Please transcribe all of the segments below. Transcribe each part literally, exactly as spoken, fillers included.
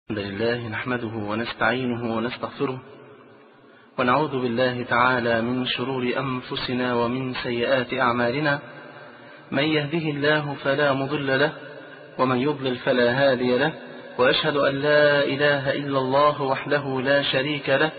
الحمد لله نحمده ونستعينه ونستغفره ونعوذ بالله تعالى من شرور أنفسنا ومن سيئات أعمالنا. من يهده الله فلا مضل له ومن يضلل فلا هادي له، وأشهد أن لا إله إلا الله وحده لا شريك له.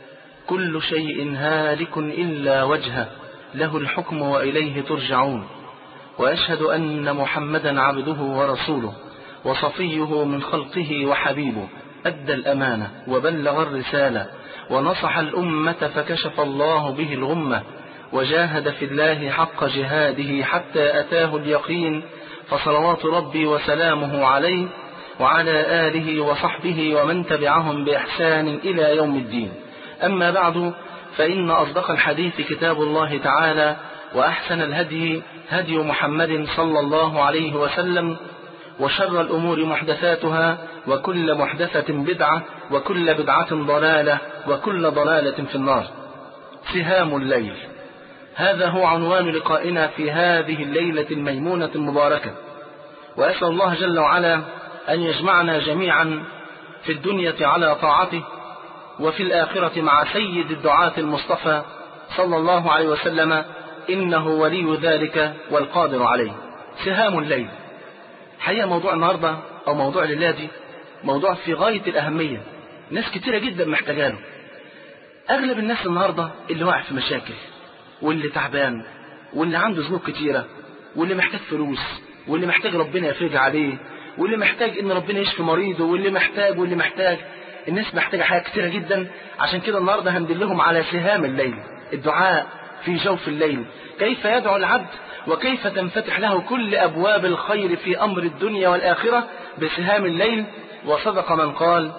كل شيء هالك إلا وجهه، له الحكم وإليه ترجعون. وأشهد أن محمدا عبده ورسوله وصفيه من خلقه وحبيبه، أدى الأمانة وبلغ الرسالة ونصح الأمة فكشف الله به الغمة، وجاهد في الله حق جهاده حتى أتاه اليقين. فصلوات ربي وسلامه عليه وعلى آله وصحبه ومن تبعهم بإحسان إلى يوم الدين. أما بعد، فإن أصدق الحديث كتاب الله تعالى، وأحسن الهدي هدي محمد صلى الله عليه وسلم، وشر الأمور محدثاتها، وكل محدثة بدعة، وكل بدعة ضلالة، وكل ضلالة في النار. سهام الليل، هذا هو عنوان لقائنا في هذه الليلة الميمونة المباركة. وأسأل الله جل وعلا أن يجمعنا جميعا في الدنيا على طاعته، وفي الآخرة مع سيد الدعاة المصطفى صلى الله عليه وسلم، إنه ولي ذلك والقادر عليه. سهام الليل، حقيقة موضوع النهاردة أو موضوع الليلة دي موضوع في غاية الأهمية، ناس كتيرة جدا محتاجة له. أغلب الناس النهاردة اللي واقع في مشاكل، واللي تعبان، واللي عنده ذنوب كتيرة، واللي محتاج فلوس، واللي محتاج ربنا يفرج عليه، واللي محتاج إن ربنا يشفي مريضه، واللي محتاج واللي محتاج الناس محتاجة حاجات كتيرة جدا. عشان كده النهاردة هندلهم على سهام الليل، الدعاء في جوف الليل، كيف يدعو العبد وكيف تنفتح له كل أبواب الخير في أمر الدنيا والآخرة بسهام الليل. وصدق من قال: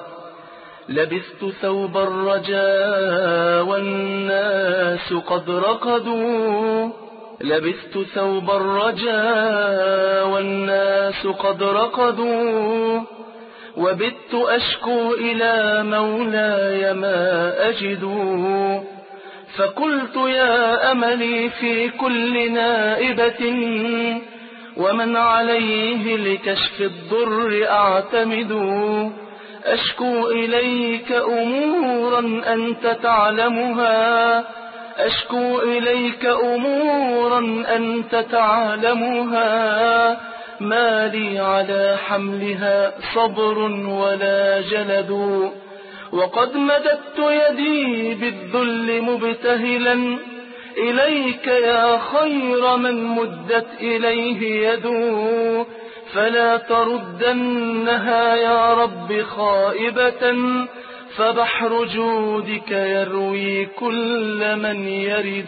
لبثت ثوب الرجاء والناس قد رقدوا، لبثت ثوب الرجاء والناس قد رقدوا، وبت أشكو إلى مولاي ما أجد، فقلت يا أملي في كل نائبة، ومن عليه لكشف الضر أعتمد، أشكو إليك أمورا أنت تعلمها، أشكو إليك أمورا أنت تعلمها، ما لي على حملها صبر ولا جلد، وقد مددت يدي بالذل مبتهلا إليك يا خير من مدت إليه يدو، فلا تردنها يا رب خائبة، فبحر جودك يروي كل من يرد.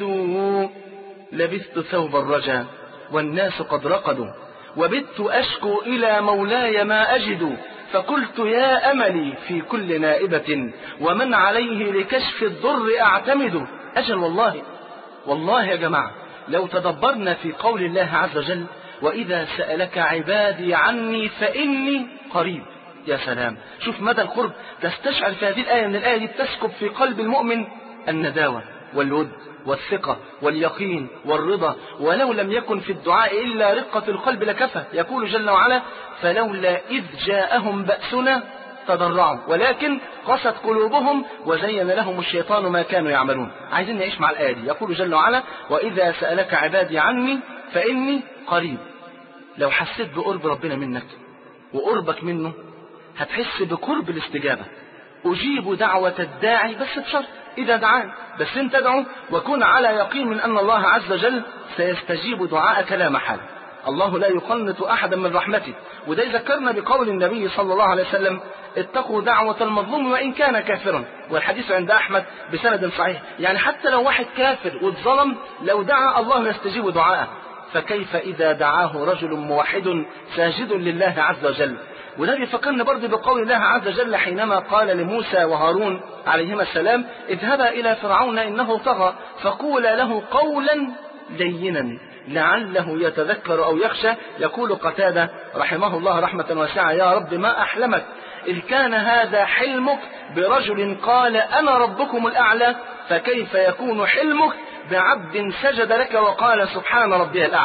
لبثت ثوب الرجا والناس قد رقدوا، وبت أشكو إلى مولاي ما أجد، فقلت يا أملي في كل نائبة، ومن عليه لكشف الضر أعتمد. أجل والله والله يا جماعة، لو تدبرنا في قول الله عز وجل: وإذا سألك عبادي عني فإني قريب. يا سلام، شوف مدى القرب. تستشعر في هذه الآية من الآية دي تسكب في قلب المؤمن النداوة والود والثقة واليقين والرضا، ولو لم يكن في الدعاء إلا رقة القلب لكفى. يقول جل وعلا: فلولا إذ جاءهم بأسنا تضرعوا ولكن قست قلوبهم وزين لهم الشيطان ما كانوا يعملون. عايزين نعيش مع الآية دي. يقول جل وعلا: وإذا سألك عبادي عني فإني قريب. لو حسيت بقرب ربنا منك وقربك منه، هتحس بقرب الاستجابة. أجيب دعوة الداعي، بس بشرط إذا دعان، بس انت ادعو وكن على يقين من أن الله عز وجل سيستجيب دعاءك لا محالة. الله لا يقنط أحدا من رحمته. وده يذكرنا بقول النبي صلى الله عليه وسلم: اتقوا دعوة المظلوم وإن كان كافرا. والحديث عند أحمد بسند صحيح، يعني حتى لو واحد كافر واتظلم لو دعا الله يستجيب دعاءه، فكيف إذا دعاه رجل موحد ساجد لله عز وجل. وده بيفكرنا برضه بقول الله عز وجل حينما قال لموسى وهارون عليهما السلام: اذهبا إلى فرعون إنه طغى فقولا له قولا لينا لعله يتذكر أو يخشى. يقول قتادة رحمه الله رحمة واسعة: يا رب ما أحلمك إذ كان هذا حلمك برجل قال أنا ربكم الأعلى، فكيف يكون حلمك بعبد سجد لك وقال سبحان ربي الأعلى.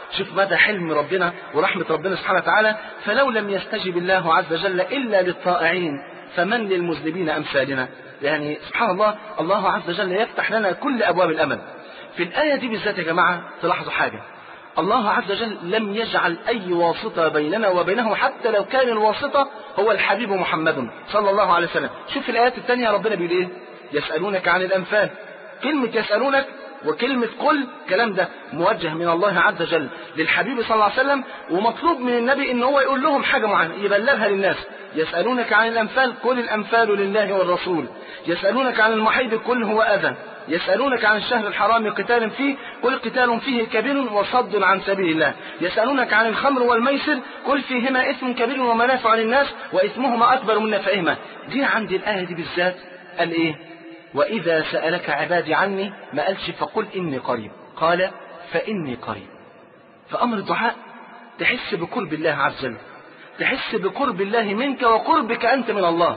شوف مدى حلم ربنا ورحمة ربنا سبحانه وتعالى. فلو لم يستجب الله عز وجل إلا للطائعين فمن للمذنبين أمثالنا. يعني سبحان الله، الله عز وجل يفتح لنا كل أبواب الأمل. في الآية دي بالذات يا جماعة تلاحظوا حاجة، الله عز وجل لم يجعل أي واسطة بيننا وبينه، حتى لو كان الواسطة هو الحبيب محمد صلى الله عليه وسلم. شوف في الآيات الثانية ربنا بيقول إيه؟ يسألونك عن الأنفال. كلمة يسألونك وكلمة قل، كلام ده موجه من الله عز وجل للحبيب صلى الله عليه وسلم، ومطلوب من النبي إن هو يقول لهم حاجة معينة يبلغها للناس. يسألونك عن الأنفال قل الأنفال لله والرسول. يسألونك عن المحيض قل هو أذى. يسألونك عن الشهر الحرام قتال فيه قل قتال فيه كبير وصد عن سبيل الله. يسألونك عن الخمر والميسر قل فيهما إثم كبير ومنافع للناس وإثمهما أكبر من نفعهما. دي عند الآية دي بالذات قال إيه؟ وإذا سألك عبادي عني، ما قالش فقل إني قريب، قال فإني قريب. فأمر الدعاء تحس بقرب الله عز وجل، تحس بقرب الله منك وقربك أنت من الله.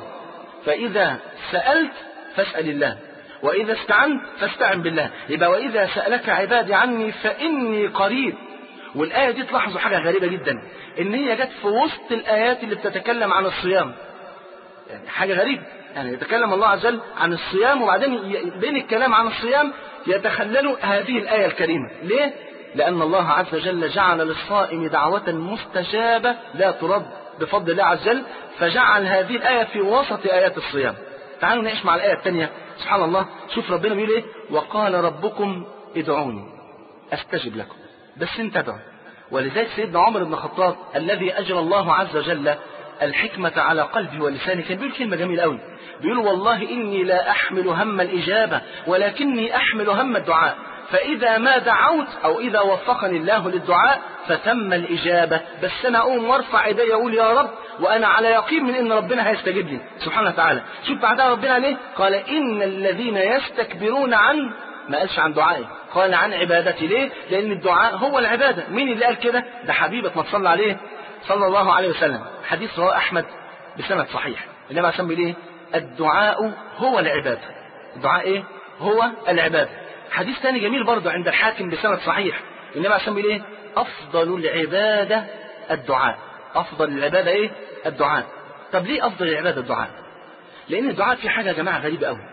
فإذا سألت فاسأل الله، وإذا استعنت فاستعن بالله. يبقى وإذا سألك عبادي عني فإني قريب. والآية دي تلاحظوا حاجة غريبة جدا، إن هي جت في وسط الآيات اللي بتتكلم عن الصيام. يعني حاجة غريبة، يعني يتكلم الله عز وجل عن الصيام وبعدين بين الكلام عن الصيام يتخلل هذه الآية الكريمة. ليه؟ لأن الله عز وجل جعل للصائم دعوة مستجابة لا ترد بفضل الله عز وجل، فجعل هذه الآية في وسط آيات الصيام. تعالوا نعيش مع الآية الثانية. سبحان الله، شوف ربنا بيقول إيه؟ وقال ربكم ادعوني أستجب لكم. بس انتبهوا، ولذلك سيدنا عمر بن الخطاب الذي أجرى الله عز وجل الحكمة على قلبه ولسانه كان بيقول كلمة جميلة قوي، بيقول والله إني لا أحمل هم الإجابة ولكني أحمل هم الدعاء، فإذا ما دعوت أو إذا وفقني الله للدعاء فتم الإجابة، بس أنا أقوم وارفع إيدي أقول يا رب وأنا على يقين من إن ربنا هيستجيب لي سبحانه وتعالى. شوف بعدها ربنا ليه؟ قال إن الذين يستكبرون عن، ما قالش عن دعائي، قال عن عبادتي. ليه؟ لأن الدعاء هو العبادة. مين اللي قال كده؟ ده حبيبك ما تصلى عليه صلى الله عليه وسلم. حديث رواه أحمد بسند صحيح. النبي عليه الصلاة والسلام ليه؟ الدعاء هو العبادة. الدعاء إيه؟ هو العبادة. حديث ثاني جميل برضه عند الحاكم بسند صحيح. النبي عليه الصلاة والسلام ليه؟ أفضل العبادة الدعاء. أفضل العبادة إيه؟ الدعاء. طب ليه أفضل العبادة الدعاء؟ لأن الدعاء في حاجة يا جماعة غريبة أوي.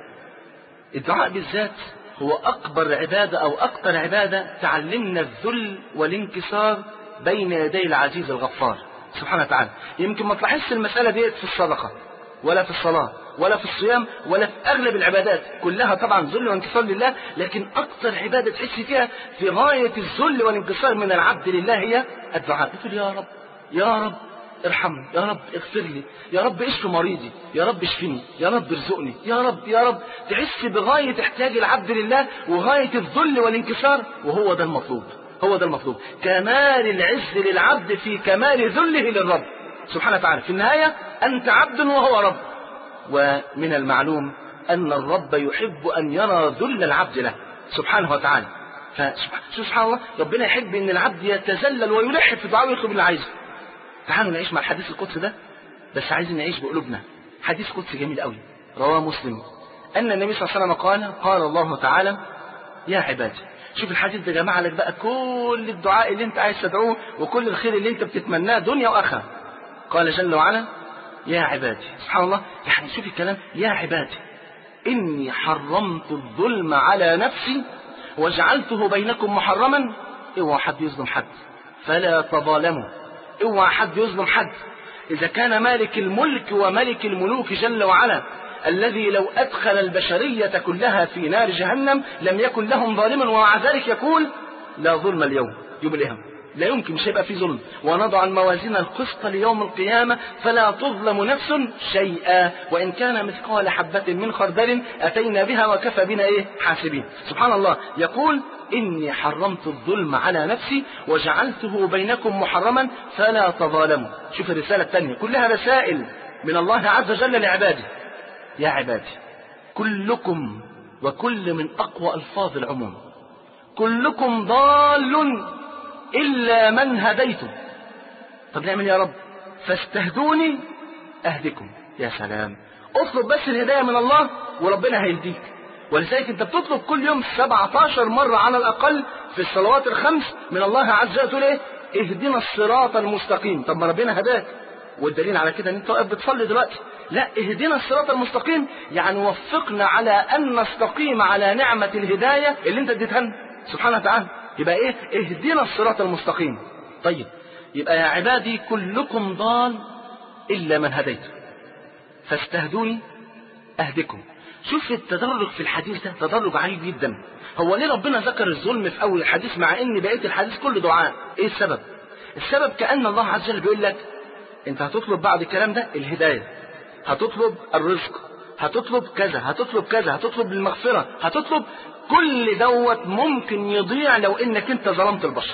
الدعاء بالذات هو أكبر عبادة أو أكثر عبادة تعلمنا الذل والانكسار بين يدي العزيز الغفار سبحانه وتعالى. يمكن ما تلاحظش المسألة ديت في الصدقة ولا في الصلاة ولا في الصيام ولا في أغلب العبادات، كلها طبعا ذل وانكسار لله، لكن أكثر عبادة تحس فيها في غاية الذل والانكسار من العبد لله هي الدعاء. تقول يا رب يا رب ارحمني، يا رب اغفر لي، يا رب اشف مريضي، يا رب اشفني، يا رب ارزقني، يا رب يا رب. تحس بغاية احتياج العبد لله وغاية الذل والانكسار، وهو ده المطلوب، هو ده المطلوب. كمال العز للعبد في كمال ذله للرب سبحانه وتعالى. في النهاية أنت عبد وهو رب، ومن المعلوم أن الرب يحب أن يرى ذل العبد له سبحانه وتعالى. فسبحان الله ربنا يحب أن العبد يتذلل ويلح في دعاءه ويطلب اللي عايزه. تعالوا نعيش مع الحديث القدسي ده، بس عايزين نعيش بقلوبنا. حديث قدسي جميل قوي رواه مسلم أن النبي صلى الله عليه وسلم قال قال الله تعالى يا عبادي. شوف الحديث ده جمع لك بقى كل الدعاء اللي انت عايز تدعوه وكل الخير اللي انت بتتمناه دنيا وآخرة. قال جل وعلا يا عبادي. سبحان الله، يعني شوف الكلام، يا عبادي إني حرمت الظلم على نفسي وجعلته بينكم محرما. اوعى حد يظلم حد، فلا تظالموا. اوعى حد يظلم حد. إذا كان مالك الملك وملك الملوك جل وعلا الذي لو أدخل البشرية كلها في نار جهنم لم يكن لهم ظالما، ومع ذلك يقول لا ظلم اليوم، يوم القيامة لا يمكن، مش هيبقى في ظلم. ونضع الموازين القسط ليوم القيامة فلا تظلم نفس شيئا وإن كان مثقال حبة من خردل أتينا بها وكفى بنا إيه حاسبين. سبحان الله، يقول إني حرمت الظلم على نفسي وجعلته بينكم محرما فلا تظالموا. شوف الرسالة الثانية كلها رسائل من الله عز وجل لعباده. يا عبادي كلكم، وكل من أقوى ألفاظ العموم، كلكم ضال إلا من هديته. طب نعمل يا رب؟ فاستهدوني أهدكم. يا سلام، اطلب بس الهداية من الله وربنا هيهديك. ولذلك انت بتطلب كل يوم سبعة عشر مرة على الأقل في الصلوات الخمس من الله عز وجل ايه؟ اهدنا الصراط المستقيم. طب ما ربنا هداك، والدليل على كده ان انت واقف بتصلي دلوقتي. لا، اهدنا الصراط المستقيم يعني وفقنا على ان نستقيم على نعمة الهداية اللي انت اديتها لنا سبحانه وتعالى. يبقى ايه؟ اهدنا الصراط المستقيم. طيب يبقى يا عبادي كلكم ضال الا من هديته فاستهدوني اهدكم. شوف التدرج في الحديث ده تدرج عجيب جدا. هو ليه ربنا ذكر الظلم في اول الحديث مع ان بقيه الحديث كله دعاء؟ ايه السبب؟ السبب كأن الله عز وجل بيقول لك انت هتطلب بعد الكلام ده الهداية، هتطلب الرزق، هتطلب كذا، هتطلب كذا، هتطلب المغفرة، هتطلب كل دوت ممكن يضيع لو انك انت ظلمت البشر.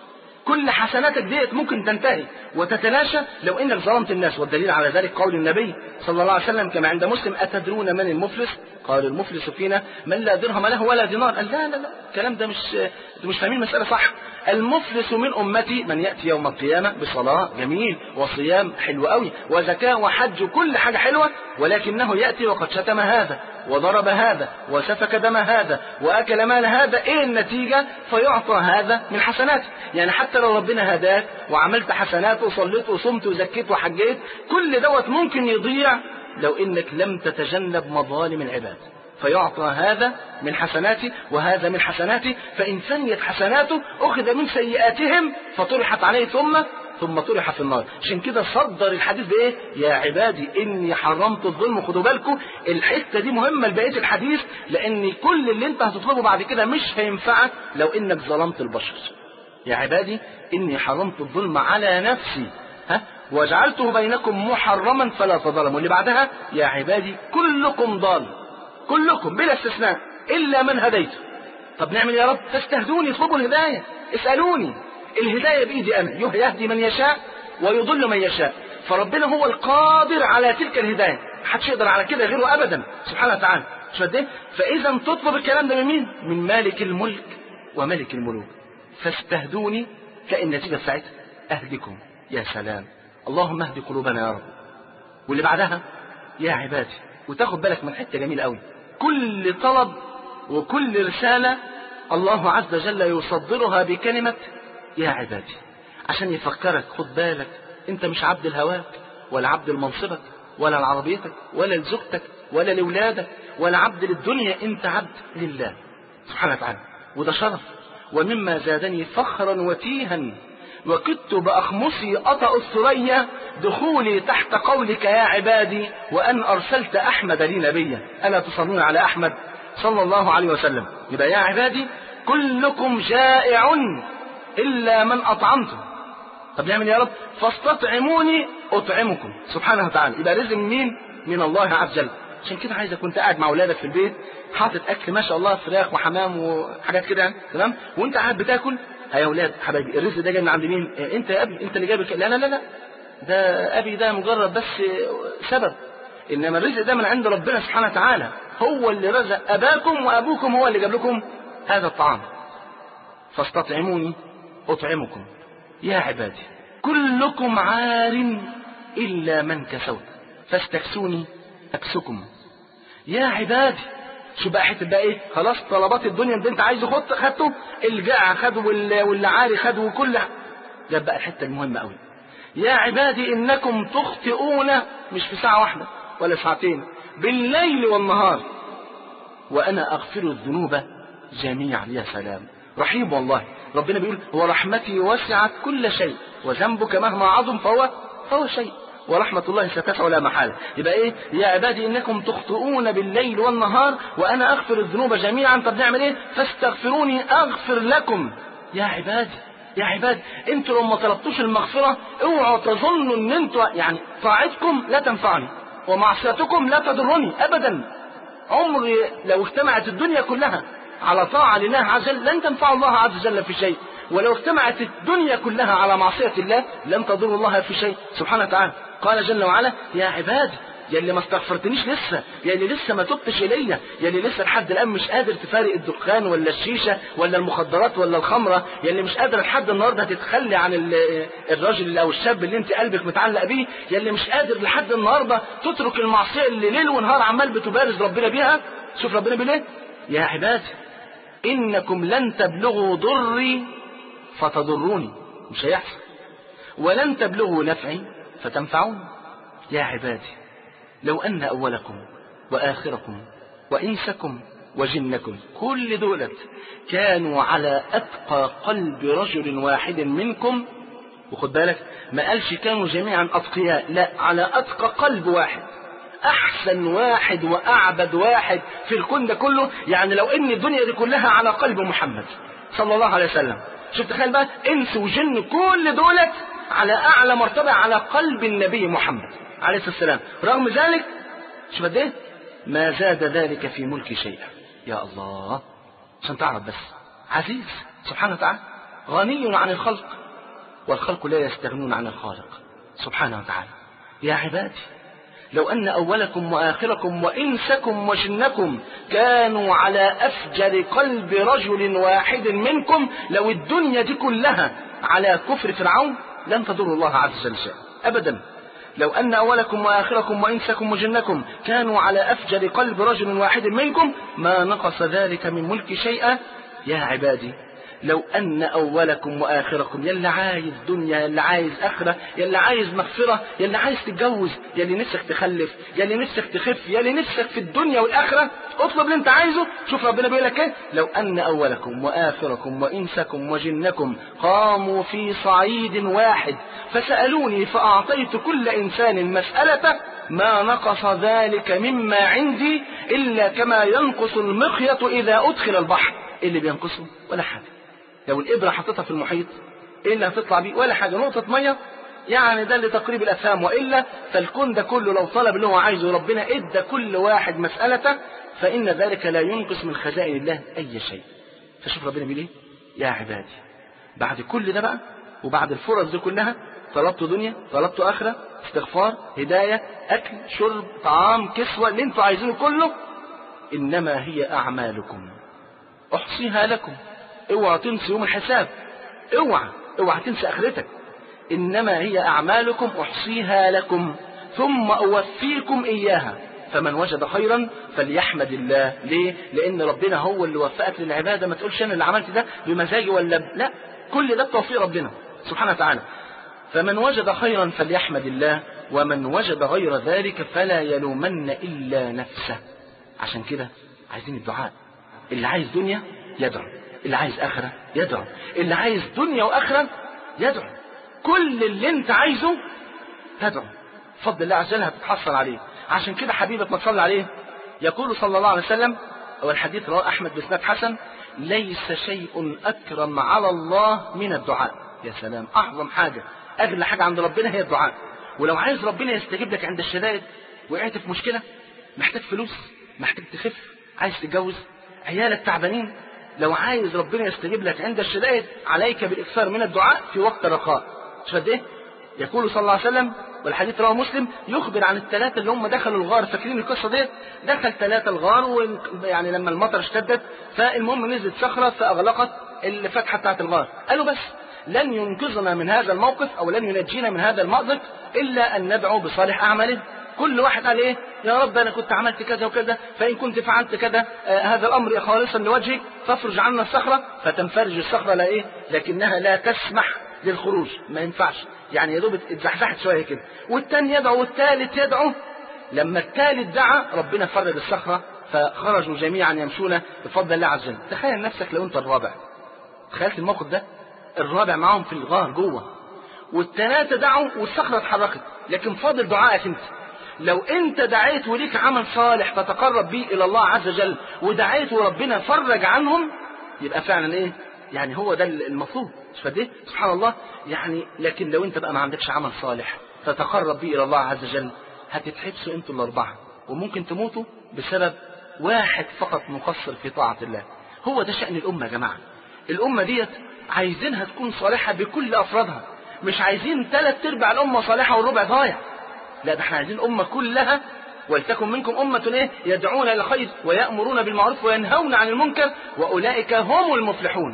كل حسناتك ديت ممكن تنتهي وتتلاشى لو انك ظلمت الناس. والدليل على ذلك قول النبي صلى الله عليه وسلم كما عند مسلم: أتدرون من المفلس؟ قال المفلس فينا من لا درهم له ولا دينار. قال لا لا لا الكلام ده مش مش فاهمين المسألة صح. المفلس من أمتي من يأتي يوم القيامة بصلاة جميل وصيام حلو قوي وزكاة وحج كل حاجة حلوة، ولكنه يأتي وقد شتم هذا وضرب هذا وسفك دم هذا وأكل مال هذا. إيه النتيجة؟ فيعطى هذا من حسناته. يعني حتى لو ربنا هداك وعملت حسنات وصليت وصمت وزكيت وحجيت كل دوت ممكن يضيع لو إنك لم تتجنب مظالم العباد. فيعطى هذا من حسناتي وهذا من حسناتي، فإن فنيت حسناته أخذ من سيئاتهم فطرحت عليه ثم ثم طرح في النار. عشان كده صدر الحديث بإيه؟ يا عبادي إني حرمت الظلم. خدوا بالكم الحتة دي مهمة لبقية الحديث، لأن كل اللي أنت هتطلبه بعد كده مش هينفعك لو إنك ظلمت البشر. يا عبادي إني حرمت الظلم على نفسي ها وجعلته بينكم محرما فلا تظلموا. اللي بعدها يا عبادي كلكم ضال، كلكم بلا استثناء إلا من هديته. طب نعمل يا رب؟ فاستهدوني، اطلبوا الهداية، اسألوني. الهداية بإيدي أنا، يهدي من يشاء ويضل من يشاء. فربنا هو القادر على تلك الهداية، محدش يقدر على كده غيره أبدا سبحانه وتعالى. فإذا تطلب الكلام ده من مين؟ من مالك الملك وملك الملوك. فاستهدوني كأن النتيجة ساعتها أهدكم. يا سلام، اللهم اهد قلوبنا يا رب. واللي بعدها يا عبادي، وتاخد بالك من حتة جميل قوي. كل طلب وكل رسالة الله عز وجل يصدرها بكلمة يا عبادي عشان يفكرك. خد بالك انت مش عبد الهواك ولا عبد لمنصبك ولا لعربيتك ولا لزوجتك ولا لولادك ولا عبد للدنيا، انت عبد لله سبحانه وتعالى. وده شرف ومما زادني فخرا وتيها وكدت بأخمصي أطأ الثريا دخولي تحت قولك يا عبادي وأن أرسلت أحمد لي نبيا. ألا تصلون على أحمد صلى الله عليه وسلم؟ يبقى يا عبادي كلكم جائع إلا من أطعمته. طب نعمل يا رب؟ فاستطعموني أطعمكم سبحانه وتعالى. يبقى رزق من مين؟ من الله عز وجل. عشان كده عايزك كنت قاعد مع أولادك في البيت حاطط أكل ما شاء الله، فراخ وحمام وحاجات كده تمام، وأنت قاعد بتاكل. يا أولاد حبايبي الرزق ده جاي من عند مين؟ أنت يا أبي، أنت اللي جايب. لا لا لا لا ده أبي ده مجرد بس سبب، إنما الرزق ده من عند ربنا سبحانه وتعالى. هو اللي رزق أباكم وأبوكم، هو اللي جاب لكم هذا الطعام. فاستطعموني أطعمكم. يا عبادي كلكم عار إلا من كسوت فاستكسوني أكسكم. يا عبادي شو بقى حته بقى ايه؟ خلاص طلبات الدنيا اللي انت عايزه خد خدته، الجاع خده واللي عاري خده وكل ده. بقى الحته المهمه قوي. يا عبادي انكم تخطئون مش في ساعه واحده ولا ساعتين، بالليل والنهار وانا اغفر الذنوب جميعا. يا سلام، رحيم والله. ربنا بيقول ورحمتي وسعت كل شيء وذنبك مهما عظم فهو فهو شيء ورحمة الله ستسع لا محالة. يبقى ايه؟ يا عبادي انكم تخطئون بالليل والنهار وانا اغفر الذنوب جميعا. طب نعمل ايه؟ فاستغفروني اغفر لكم. يا عبادي يا عبادي انتوا لو ما طلبتوش المغفرة اوعوا تظنوا ان انتوا يعني طاعتكم لا تنفعني ومعصيتكم لا تضرني ابدا. عمري لو اجتمعت الدنيا كلها على طاعة لله عز وجل لن تنفع الله عز وجل في شيء، ولو اجتمعت الدنيا كلها على معصية الله لن تضر الله في شيء سبحانه وتعالى. قال جل وعلا يا عبادي يا اللي ما استغفرتنيش لسه، يا اللي لسه ما تبتش إليا، يا اللي لسه لحد الآن مش قادر تفارق الدخان ولا الشيشة ولا المخدرات ولا الخمرة، يا اللي مش قادر لحد النهاردة تتخلي عن الراجل أو الشاب اللي انت قلبك متعلق بيه، يا اللي مش قادر لحد النهاردة تترك المعصية اللي ليل ونهار عمال بتبارز ربنا بيها. شوف ربنا بيقول ايه؟ يا عبادي إنكم لن تبلغوا ضري فتضروني، مش هيحصل، ولن تبلغوا نفعي فتنفعوني. يا عبادي لو أن أولكم وآخركم وإنسكم وجنكم كل دولة كانوا على أتقى قلب رجل واحد منكم، وخد بالك ما قالش كانوا جميعا أتقياء، لا، على أتقى قلب واحد، أحسن واحد وأعبد واحد في الكون ده كله. يعني لو إن الدنيا دي كلها على قلب محمد صلى الله عليه وسلم، شوف تخيل بقى إنس وجن كل دولة على أعلى مرتبة على قلب النبي محمد عليه الصلاة والسلام، رغم ذلك شوف قد إيه ما زاد ذلك في ملك شيئا. يا الله، عشان تعرف بس عزيز سبحانه وتعالى، غني عن الخلق، والخلق لا يستغنون عن الخالق سبحانه وتعالى. يا عبادي لو أن أولكم وآخركم وإنسكم وجنكم كانوا على أفجر قلب رجل واحد منكم، لو الدنيا دي كلها على كفر فرعون لن تضر الله عز وجل شيئا أبدا. لو أن أولكم وآخركم وإنسكم وجنكم كانوا على أفجر قلب رجل واحد منكم ما نقص ذلك من ملك شيئا. يا عبادي لو أن أولكم وآخركم، يلي عايز دنيا، يلي عايز آخرة، يلي عايز مغفرة، يلي عايز تتجوز، يلي نفسك تخلف، يلي نفسك تخف، يلي نفسك في الدنيا والآخرة، اطلب اللي انت عايزه. شوف ربنا بيقول لك ايه، لو أن أولكم وآخركم وإنسكم وجنكم قاموا في صعيد واحد فسألوني فأعطيت كل إنسان مسألته ما نقص ذلك مما عندي إلا كما ينقص المخيط إذا أدخل البحر. إيه اللي بينقصه؟ ولا حاجة. لو الإبرة حطتها في المحيط إيه اللي هتطلع بيه؟ ولا حاجة، نقطة مية، يعني ده لتقريب الأفهام. وإلا فالكون ده كله لو طلب اللي هو عايزه ربنا إدى كل واحد مسألته فإن ذلك لا ينقص من خزائن الله أي شيء. فشوف ربنا بيقول إيه، يا عبادي بعد كل ده بقى وبعد الفرص دي كلها، طلبتوا دنيا، طلبتوا آخرة، استغفار، هداية، أكل، شرب، طعام، كسوة، اللي انتوا عايزينه كله، إنما هي أعمالكم أحصيها لكم. اوعى تنسى يوم الحساب، اوعى اوعى تنسى آخرتك. إنما هي أعمالكم أحصيها لكم ثم أوفيكم إياها فمن وجد خيرا فليحمد الله. ليه؟ لأن ربنا هو اللي وفقك للعبادة. ما تقولش أنا اللي عملت ده بمزاجي ولا ب... لا، كل ده بتوفيق ربنا سبحانه وتعالى. فمن وجد خيرا فليحمد الله ومن وجد غير ذلك فلا يلومن إلا نفسه. عشان كده عايزين الدعاء. اللي عايز دنيا يدعو، اللي عايز آخرة يدعو، اللي عايز دنيا وآخرة يدعو، كل اللي انت عايزه تدعو، بفضل الله عز وجل هتتحصل عليه. عشان كده حبيبك ما تصلي عليه يقول صلى الله عليه وسلم، والحديث رواه أحمد بإسناد حسن، ليس شيء أكرم على الله من الدعاء. يا سلام، أعظم حاجة أغلى حاجة عند ربنا هي الدعاء. ولو عايز ربنا يستجيب لك عند الشدائد، وقعت في مشكلة، محتاج فلوس، محتاج تخف، عايز تتجوز، عيالك تعبانين، لو عايز ربنا يستجيب لك عند الشدائد عليك بالإكثار من الدعاء في وقت الرخاء. شفت ايه؟ يقول صلى الله عليه وسلم، والحديث رواه مسلم، يخبر عن الثلاثة اللي هم دخلوا الغار. فاكرين القصة ديت؟ دخل ثلاثة الغار، ويعني لما المطر اشتدت فالمهم نزلت صخرة فأغلقت الفتحة بتاعت الغار. قالوا بس لن ينقذنا من هذا الموقف أو لن ينجينا من هذا المأزق إلا أن ندعو بصالح أعماله. كل واحد قال ايه؟ يا رب انا كنت عملت كذا وكذا، فان كنت فعلت كذا آه هذا الامر خالصا لوجهك فافرج عنا الصخره. فتنفرج الصخره لا ايه؟ لكنها لا تسمح للخروج، ما ينفعش، يعني يا دوب اتزحزحت شويه كده. والثاني يدعو والثالث يدعو. لما الثالث دعا ربنا فرج الصخره فخرجوا جميعا يمشون بفضل الله عز وجل. تخيل نفسك لو انت الرابع، تخيلت الموقف ده، الرابع معاهم في الغار جوه، والثلاثه دعوا والصخره اتحركت، لكن فاضل دعائك انت. لو انت دعيت وليك عمل صالح تتقرب به الى الله عز وجل وربنا وربنا فرج عنهم، يبقى فعلا ايه؟ يعني هو ده المطلوب. فده سبحان الله يعني. لكن لو انت بقى ما عندكش عمل صالح تتقرب به الى الله عز وجل، هتتحبسوا انتوا الاربعه وممكن تموتوا بسبب واحد فقط مقصر في طاعه الله. هو ده شأن الامه يا جماعه. الامه ديت عايزينها تكون صالحه بكل افرادها، مش عايزين ثلاث ارباع الامه صالحه والربع ضايع. لا، ده احنا عايزين الأمة كلها. ولتكن منكم أمة ايه؟ يدعون إلى الخير ويأمرون بالمعروف وينهون عن المنكر وأولئك هم المفلحون.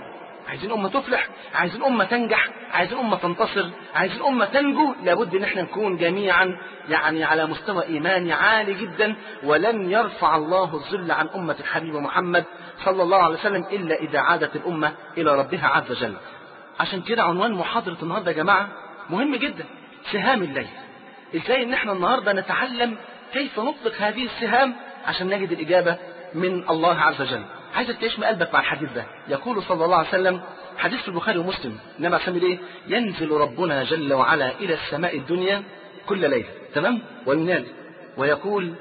عايزين أمة تفلح، عايزين أمة تنجح، عايزين أمة تنتصر، عايزين أمة تنجو، لابد ان احنا نكون جميعا يعني على مستوى إيماني عالي جدا. ولن يرفع الله الذل عن أمة الحبيب محمد صلى الله عليه وسلم إلا إذا عادت الأمة إلى ربها عز وجل. عشان كده عنوان محاضرة النهاردة يا جماعة مهم جدا، سهام الليل. ازاي ان احنا النهاردة نتعلم كيف نطلق هذه السهام عشان نجد الإجابة من الله عز وجل. عايزك تعيش من قلبك مع الحديث ده. يقول صلى الله عليه وسلم، حديث في البخاري ومسلم، النبي عليه الصلاة والسلام ايه؟ ينزل ربنا جل وعلا إلى السماء الدنيا كل ليلة، تمام؟ وينادي ويقول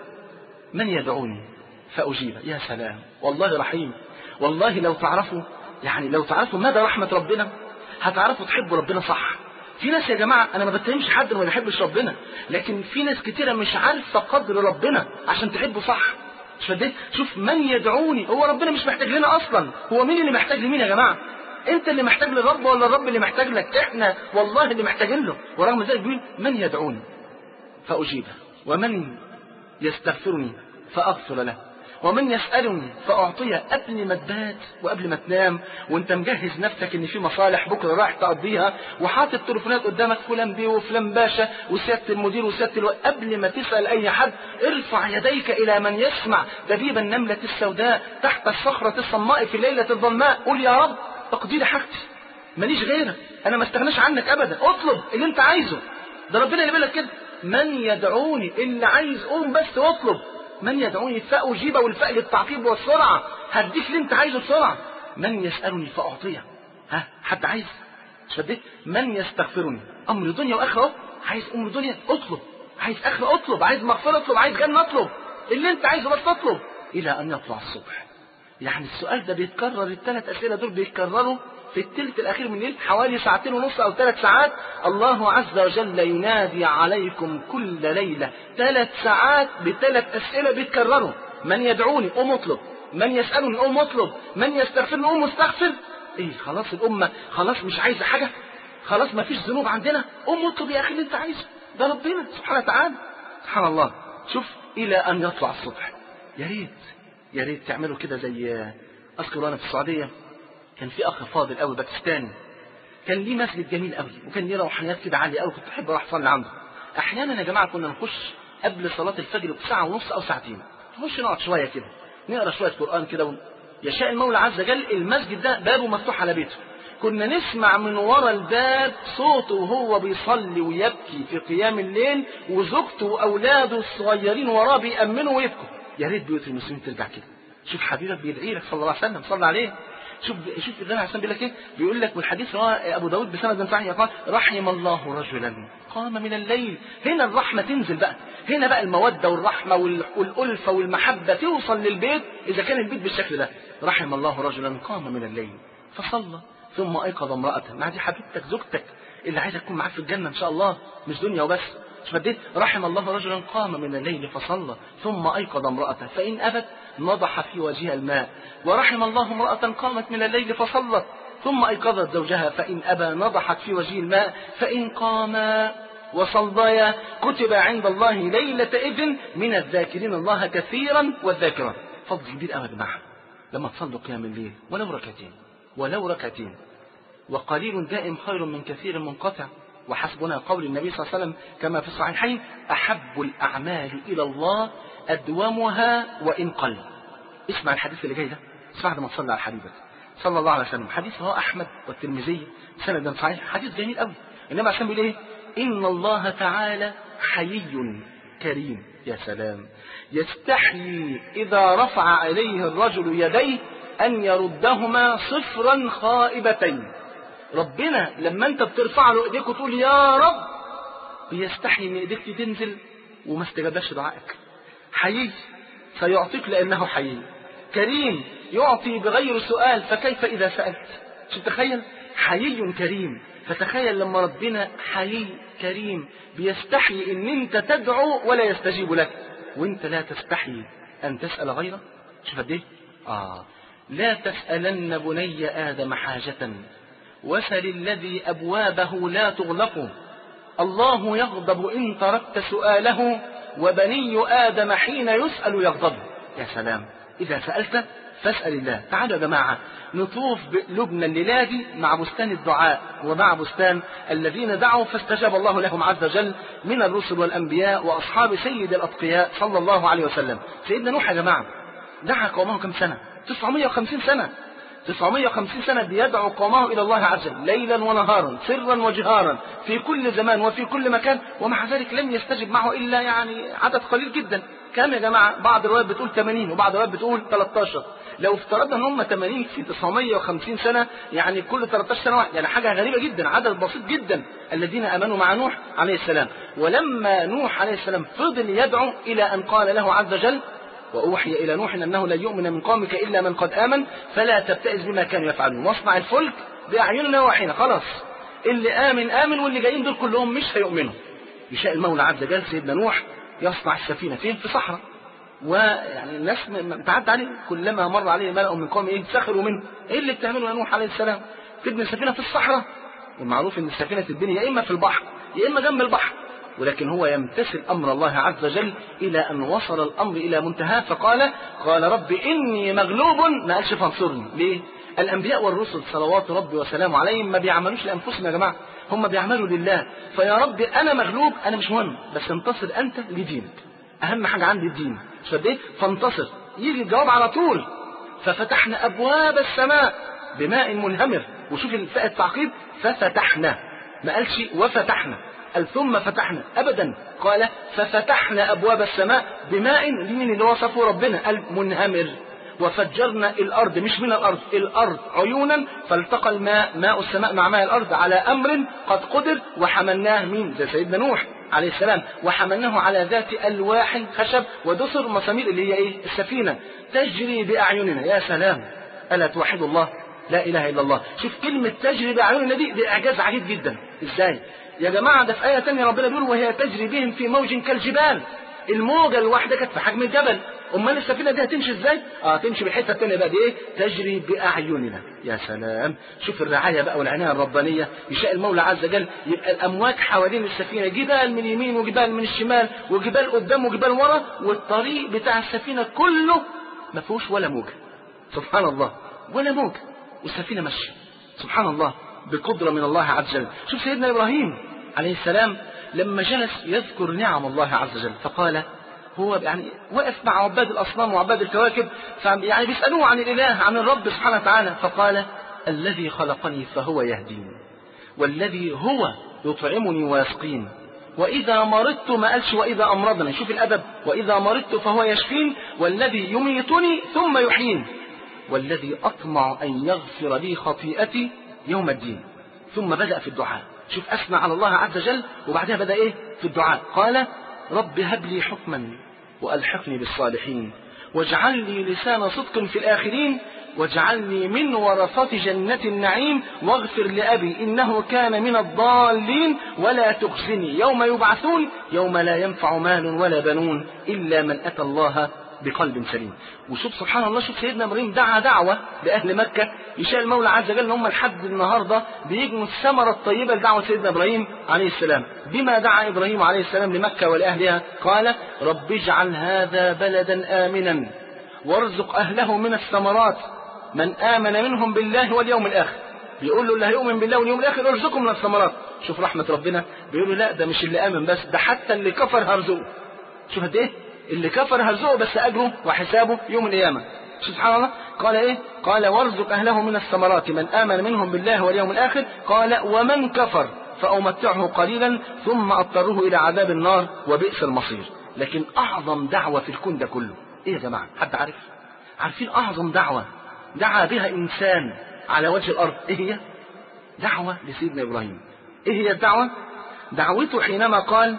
من يدعوني فأجيب. يا سلام، والله رحيم. والله لو تعرفوا يعني لو تعرفوا مدى رحمة ربنا هتعرفوا تحبوا ربنا صح. في ناس يا جماعة، أنا ما بتهمش حد ما بيحبش ربنا، لكن في ناس كتيرة مش عارفة قدر ربنا عشان تحبه صح. مش فديت؟ شوف من يدعوني، هو ربنا مش محتاج لنا أصلا. هو مين اللي محتاج لمين يا جماعة؟ أنت اللي محتاج للرب ولا الرب اللي محتاج لك؟ إحنا والله اللي محتاجين له. ورغم ذلك بيقول من يدعوني فأجيبه، ومن يستغفرني فأغفر له، ومن يسألني فأعطيه. قبل ما تبات وقبل ما تنام وانت مجهز نفسك ان في مصالح بكرة رايح تقضيها وحاطط تليفونات قدامك، فلان بيه وفلان باشا وسيادة المدير وسيادة الو... قبل ما تسأل اي حد ارفع يديك الى من يسمع دبيب النملة السوداء تحت الصخرة الصماء في الليلة الظلماء. قول يا رب اقضي لي حاجتي، ماليش غيرك، انا ما استغناش عنك ابدا. اطلب اللي انت عايزه، ده ربنا اللي بيقول لك كده، من يدعوني، اللي عايز قوم بس واطلب. من يدعوني فأجيب، والفاء للتعقيب والسرعة، هديك اللي انت عايزه بسرعة. من يسألني فأعطيه. ها، حد عايز؟ شديت؟ من يستغفرني، أمر دنيا وآخرة. عايز أمر دنيا اطلب، عايز آخرة اطلب، عايز مغفرة اطلب، عايز جنة اطلب، اللي انت عايزه بس اطلب إلى أن يطلع الصبح. يعني السؤال ده بيتكرر، الثلاث أسئلة دول بيتكرروا في الثلث الأخير من الليل حوالي ساعتين ونص أو ثلاث ساعات. الله عز وجل ينادي عليكم كل ليلة ثلاث ساعات بثلاث أسئلة بيتكرروا. من يدعوني قوم اطلب، من يسألني قوم اطلب، من يستغفرني قوم استغفر. ايه خلاص الأمة خلاص مش عايزة حاجة، خلاص ما فيش ذنوب عندنا، قوم اطلب يا أخي اللي انت عايزه، ده ربنا سبحانه وتعالى. سبحان الله. شوف إلى أن يطلع الصبح. يا ريت يا ريت تعملوا كده. زي أذكر أنا في السعودية كان في أخ فاضل قوي باكستاني، كان ليه مسجد جميل قوي وكان ليه روحانيات كده عالية قوي، كنت أحب أروح أصلي عنده. أحيانا يا جماعة كنا نخش قبل صلاة الفجر بساعة ونص أو ساعتين، نخش نقعد شوية كده نقرأ شوية قرآن كده، يشاء المولى عز وجل المسجد ده بابه مفتوح على بيته، كنا نسمع من ورا الباب صوته وهو بيصلي ويبكي في قيام الليل، وزوجته وأولاده الصغيرين وراه بيأمنوا ويبكوا. يا ريت بيوت المسلمين ترجع كده. شوف حبيبك بيدعي لك صلى الله عليه وسلم، صلى عليه. شوف شوف النبي عليه الصلاه والسلام بيقول لك ايه؟ بيقول لك والحديث رواه ابو داود بسند صحيح قال رحم الله رجلا قام من الليل. هنا الرحمه تنزل بقى، هنا بقى الموده والرحمه والالفه والمحبه توصل للبيت اذا كان البيت بالشكل ده. رحم الله رجلا قام من الليل فصلى ثم ايقظ امراته. مع دي حبيبتك زوجتك اللي عايزه تكون معاك في الجنه ان شاء الله، مش دنيا وبس. رحم الله رجلا قام من الليل فصلى ثم أيقظ امرأته فإن أبت نضح في وجهها الماء. ورحم الله امرأة قامت من الليل فصلت ثم أيقظت زوجها فإن أبى نضحت في وجهه الماء. فإن قاما وصليا كتب عند الله ليلة إذن من الذاكرين الله كثيرا والذاكرات. فضل كبير أوي يا جماعة لما تصلوا قيام الليل ولو ركعتين، ولو ركعتين. وقليل دائم خير من كثير منقطع. وحسبنا قول النبي صلى الله عليه وسلم كما في الصحيحين أحب الأعمال إلى الله أدومها وإن قل. اسمع الحديث اللي جاي ده، اسمع لما تصلي على حبيبك صلى الله عليه وسلم. حديث هو أحمد والترمذي سند صحيح، حديث جميل قوي. النبي عشان بيقول إيه؟ إن الله تعالى حيي كريم. يا سلام. يستحيي إذا رفع إليه الرجل يديه أن يردهما صفرا خائبتين. ربنا لما انت بترفع له ايديك وتقول يا رب بيستحي ان ايديك تنزل وما استجابش دعائك. حيي سيعطيك لانه حيي، كريم يعطي بغير سؤال فكيف اذا سألت. شو تخيل حيي كريم، فتخيل لما ربنا حيي كريم بيستحي ان انت تدعو ولا يستجيب لك، وانت لا تستحي ان تسأل غيره. شوف قد ايه؟ اه لا تسألن بني آدم حاجة وسل الذي أبوابه لا تغلق. الله يغضب إن تركت سؤاله وبني آدم حين يسأل يغضب. يا سلام. إذا سألت فاسأل الله. تعالوا يا جماعة نطوف بقلوبنا الليلة دي مع بستان الدعاء ومع بستان الذين دعوا فاستجاب الله لهم عز وجل من الرسل والأنبياء وأصحاب سيد الأتقياء صلى الله عليه وسلم. سيدنا نوح يا جماعة دعا قومه كم سنة؟ تسعمائة وخمسين سنة. تسعمائة وخمسين سنة بيدعو قومه إلى الله عز وجل ليلا ونهارا سرا وجهارا في كل زمان وفي كل مكان، ومع ذلك لم يستجب معه إلا يعني عدد قليل جدا. كم يا جماعة؟ بعض الروايات بتقول ثمانين وبعض الروايات بتقول ثلاثة عشر. لو افترضنا ان هم ثمانين في تسعمائة وخمسين سنة يعني كل ثلاثة عشر سنة واحد، يعني حاجة غريبة جدا، عدد بسيط جدا الذين آمنوا مع نوح عليه السلام. ولما نوح عليه السلام فضل يدعو إلى أن قال له عز وجل وأوحي إلى نوح أنه لا يؤمن من قومك إلا من قد آمن فلا تبتئس بما كانوا يفعلون واصنع الفلك بأعيننا ووحينا. خلاص اللي آمن آمن واللي جايين دول كلهم مش هيؤمنوا. يشاء المولى عز وجل سيدنا نوح يصنع السفينة فين؟ في صحراء، ويعني الناس تعدى عليه كلما مر عليه ملأ من قوم ايه سخروا منه. ايه اللي بتعمله يا نوح عليه السلام؟ تبني السفينة في الصحراء؟ والمعروف ان السفينة تتبني يا اما في البحر يا اما جنب البحر، ولكن هو يمتثل امر الله عز وجل الى ان وصل الامر الى منتهى فقال قال رب اني مغلوب، ما قالش فانصرني. ليه؟ الانبياء والرسل صلوات ربي وسلامه عليهم ما بيعملوش لانفسهم يا جماعه، هم بيعملوا لله. فيا رب انا مغلوب، انا مش مهم، بس انتصر انت لدينك، اهم حاجه عندي الدين. شديت فانتصر، يجي الجواب على طول. ففتحنا ابواب السماء بماء منهمر. وشوف الفاء التعقيب ففتحنا، ما قالش وفتحنا قال ثم فتحنا ابدا، قال ففتحنا ابواب السماء بماء لمن اللي وصفه ربنا قال منهمر. وفجرنا الارض مش من الارض الارض عيونا فالتقى الماء ماء السماء مع ماء الارض على امر قد قدر وحملناه مين؟ زي سيدنا نوح عليه السلام، وحملناه على ذات الواح خشب ودسر مسامير اللي هي ايه؟ السفينه تجري باعيننا. يا سلام، الا توحد الله؟ لا اله الا الله. شوف كلمه تجري باعيننا دي دي اعجاز عجيب جدا. ازاي يا جماعه؟ ده في ايه ثانيه ربنا بيقول وهي تجري بهم في موج كالجبال. الموجه الواحده كانت في حجم الجبل، امال السفينه دي هتمشي ازاي؟ اه تمشي بالحته الثانيه بقى دي ايه؟ تجري باعيننا. يا سلام، شوف الرعايه بقى والعنايه الربانيه. يشاء المولى عز وجل يبقى الامواج حوالين السفينه، جبال من اليمين وجبال من الشمال وجبال قدام وجبال ورا، والطريق بتاع السفينه كله ما فيهوش ولا موجه. سبحان الله، ولا موجه والسفينه ماشيه. سبحان الله، بقدره من الله عز وجل. شوف سيدنا ابراهيم عليه السلام لما جلس يذكر نعم الله عز وجل فقال، هو يعني وقف مع عباد الأصنام وعباد الكواكب يعني بيسألوه عن الإله عن الرب سبحانه وتعالى، فقال الذي خلقني فهو يهدين والذي هو يطعمني ويسقين وإذا مرضت، ما قالش وإذا أمرضني. شوف الأدب، وإذا مرضت فهو يشفين والذي يميتني ثم يحيين والذي أطمع أن يغفر لي خطيئتي يوم الدين. ثم بدأ في الدعاء. شوف أثنى على الله عز وجل وبعدها بدأ إيه في الدعاء؟ قال رب هب لي حكما وألحقني بالصالحين واجعل لي لسان صدق في الآخرين واجعلني من ورثة جنة النعيم واغفر لأبي إنه كان من الضالين ولا تخزني يوم يبعثون يوم لا ينفع مال ولا بنون إلا من أتى الله بقلب سليم. وشوف سبحان الله، شوف سيدنا ابراهيم دعا دعوة لأهل مكة يشاء المولى عز وجل ان هم لحد النهاردة بيجنوا الثمرة الطيبة لدعوة سيدنا ابراهيم عليه السلام. بما دعا ابراهيم عليه السلام لمكة ولأهلها قال رب اجعل هذا بلدا آمنا وارزق أهله من الثمرات من آمن منهم بالله واليوم الآخر. بيقول له اللي هيؤمن بالله واليوم الآخر ارزقهم من الثمرات. شوف رحمة ربنا، بيقول له لا ده مش اللي آمن بس، ده حتى اللي كفر هرزقه. شوف قد ايه اللي كفر هرزقه بس أجره وحسابه يوم القيامة. سبحان الله، قال ايه؟ قال وارزق أهله من الثمرات من آمن منهم بالله واليوم الآخر قال ومن كفر فأمتعه قليلا ثم أضطره إلى عذاب النار وبئس المصير. لكن أعظم دعوة في الكون ده كله ايه يا جماعة؟ حد عارف؟ عارفين أعظم دعوة دعا بها إنسان على وجه الأرض ايه هي؟ دعوة لسيدنا إبراهيم. ايه هي الدعوة؟ دعوته حينما قال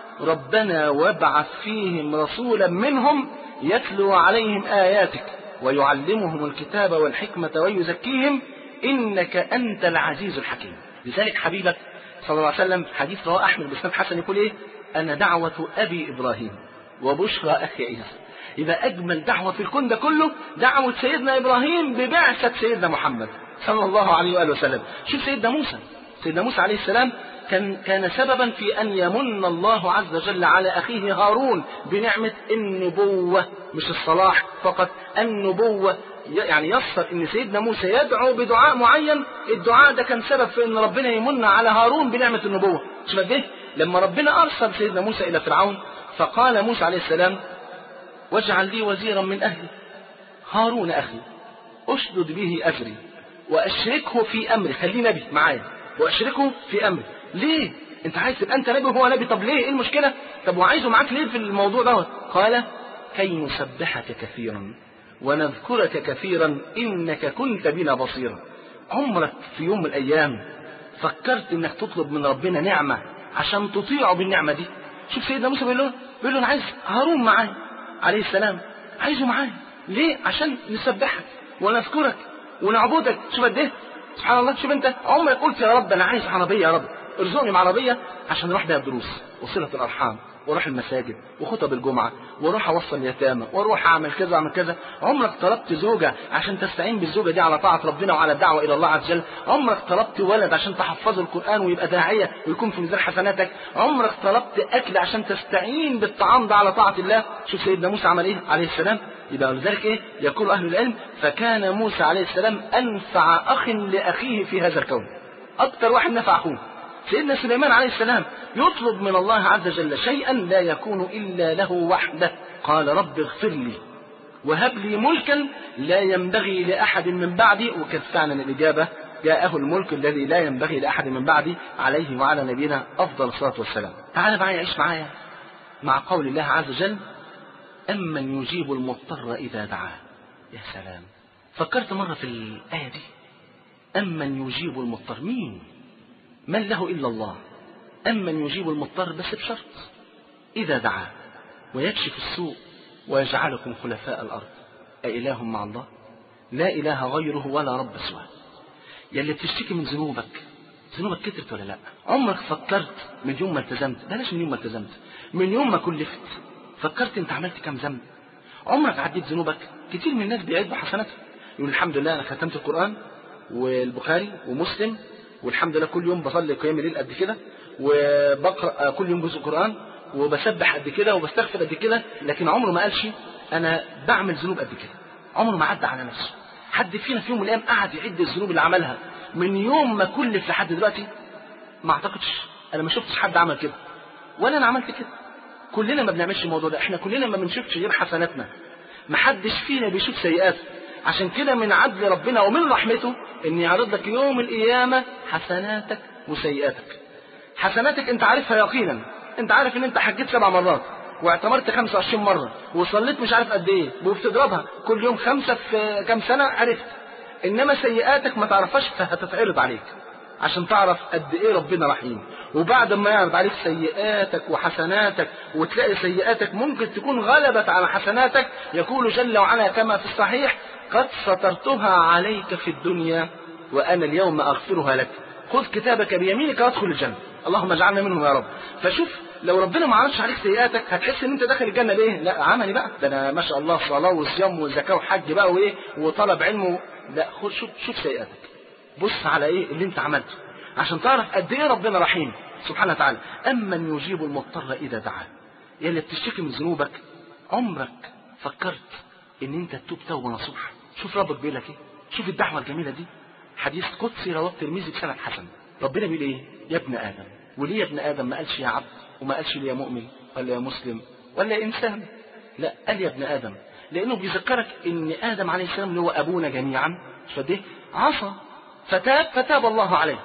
ربنا وابعث فيهم رسولا منهم يتلو عليهم آياتك ويعلمهم الكتاب والحكمة ويزكيهم إنك أنت العزيز الحكيم. لذلك حبيبك صلى الله عليه وسلم حديث رواه أحمد بن حسن يقول إيه؟ أنا دعوة أبي إبراهيم وبشرى أخي عيسى. إذا أجمل دعوة في الكون ده كله دعوة سيدنا إبراهيم ببعثة سيدنا محمد صلى الله عليه وآله وسلم. شوف سيدنا موسى، سيدنا موسى عليه السلام كان كان سببا في أن يمن الله عز وجل على أخيه هارون بنعمة النبوة، مش الصلاح فقط، النبوة. يعني يسر ان سيدنا موسى يدعو بدعاء معين، الدعاء ده كان سبب في ان ربنا يمن على هارون بنعمة النبوة. شوف قد ايه لما ربنا ارسل سيدنا موسى الى فرعون، فقال موسى عليه السلام واجعل لي وزيرا من اهلي هارون اخي اشدد به اجري واشركه في امري، خليه نبي معايا واشركه في امري. ليه؟ انت عايز تبقى انت نبي وهو نبي؟ طب ليه؟ ايه المشكلة؟ طب وعايزه معاك ليه في الموضوع دوت؟ قال كي نسبحك كثيرا ونذكرك كثيرا انك كنت بنا بصيرا. عمرك في يوم من الايام فكرت انك تطلب من ربنا نعمة عشان تطيعه بالنعمة دي؟ شوف سيدنا موسى بيقول له بيقول له انا عايز هارون معايا عليه السلام، عايزه معايا ليه؟ عشان نسبحك ونذكرك ونعبدك. شوف قد ايه سبحان الله. شوف انت عمرك قلت يا رب انا عايز عربية، يا رب ارزقني بعربية عشان اروح بيها الدروس وصلة الارحام واروح المساجد وخطب الجمعة واروح اوصل اليتامى واروح اعمل كذا اعمل كذا؟ عمرك طلبت زوجة عشان تستعين بالزوجة دي على طاعة ربنا وعلى الدعوة الى الله عز وجل؟ عمرك طلبت ولد عشان تحفظه القرآن ويبقى داعية ويكون في ميزان حسناتك؟ عمرك طلبت اكل عشان تستعين بالطعام ده على طاعة الله؟ شوف سيدنا موسى عمل ايه عليه السلام. يبقى لذلك ايه يقول اهل العلم فكان موسى عليه السلام انفع اخ لاخيه في هذا الكون، اكتر واحد نفع اخوه. سيدنا سليمان عليه السلام يطلب من الله عز وجل شيئا لا يكون إلا له وحده، قال رب اغفر لي وهب لي ملكا لا ينبغي لأحد من بعدي، وكانت فعلا الإجابة جاءه الملك الذي لا ينبغي لأحد من بعدي عليه وعلى نبينا أفضل الصلاة والسلام. تعال معايا عيش معايا مع قول الله عز وجل أمن يجيب المضطر إذا دعاه. يا سلام، فكرت مرة في الآية دي؟ أمن يجيب المضطر، مين؟ من له إلا الله. أمن يجيب المضطر بس بشرط إذا دعاه ويكشف السوء ويجعلكم خلفاء الأرض أإله مع الله؟ لا إله غيره ولا رب سواه. يلي بتشتكي من ذنوبك، ذنوبك كترت ولا لا؟ عمرك فكرت من يوم ما التزمت، بلاش من يوم ما التزمت، من يوم ما كلفت فكرت انت عملت كم ذنب؟ عمرك عديت ذنوبك؟ كتير من الناس بيعدوا حسناتهم، يقول الحمد لله انا ختمت القرآن والبخاري ومسلم والحمد لله كل يوم بصلي قيام الليل قد كده وبقرأ كل يوم جزء قرآن وبسبح قد كده وبستغفر قد كده، لكن عمره ما قالش انا بعمل ذنوب قد كده. عمره ما عدى على نفسه. حد فينا في يوم من الايام قعد يعد الذنوب اللي عملها من يوم ما كلف لحد دلوقتي؟ ما اعتقدش. انا ما شفتش حد عمل كده ولا انا عملت كده. كلنا ما بنعملش الموضوع ده، احنا كلنا ما بنشوفش غير حسناتنا، ما حدش فينا بيشوف سيئات. عشان كده من عدل ربنا ومن رحمته ان يعرض لك يوم القيامة حسناتك وسيئاتك. حسناتك انت عارفها يقينا، انت عارف ان انت حجيت سبع مرات واعتمرت خمسة وعشرين مرة وصليت مش عارف قد ايه وبتضربها كل يوم خمسة في كام سنة، عرفت. انما سيئاتك ما تعرفهاش، فهتتعرض عليك عشان تعرف قد ايه ربنا رحيم. وبعد ما يعرض عليك سيئاتك وحسناتك وتلاقي سيئاتك ممكن تكون غلبت على حسناتك، يقول جل وعلا كما في الصحيح قد سترتها عليك في الدنيا وانا اليوم اغفرها لك، خذ كتابك بيمينك وادخل الجنة، اللهم اجعلنا منهم يا رب. فشوف لو ربنا ما عرضش عليك سيئاتك هتحس ان انت داخل الجنة ليه؟ لا عملي بقى، ده انا ما شاء الله صلاة وصيام وزكاة وحج بقى وايه وطلب علم، لا خذ شوف شوف سيئاتك، بص على ايه اللي انت عملته عشان تعرف قد ايه ربنا رحيم سبحانه وتعالى. أمن يجيب المضطر إذا دعاه. يلي بتشتكي من ذنوبك، عمرك فكرت ان انت تتوب توبة نصوح؟ شوف ربك بيقول لك ايه، شوف الدعوة الجميلة دي. حديث قدسي رواه الترمذي بسند حسن. ربنا بيقول ايه؟ يا ابن آدم. وليه يا ابن آدم؟ ما قالش يا عبد وما قالش لي يا مؤمن ولا يا مسلم ولا يا إنسان، لا قال يا ابن آدم، لأنه بيذكرك ان آدم عليه السلام اللي هو أبونا جميعا فده عصى فتاب فتاب الله عليه،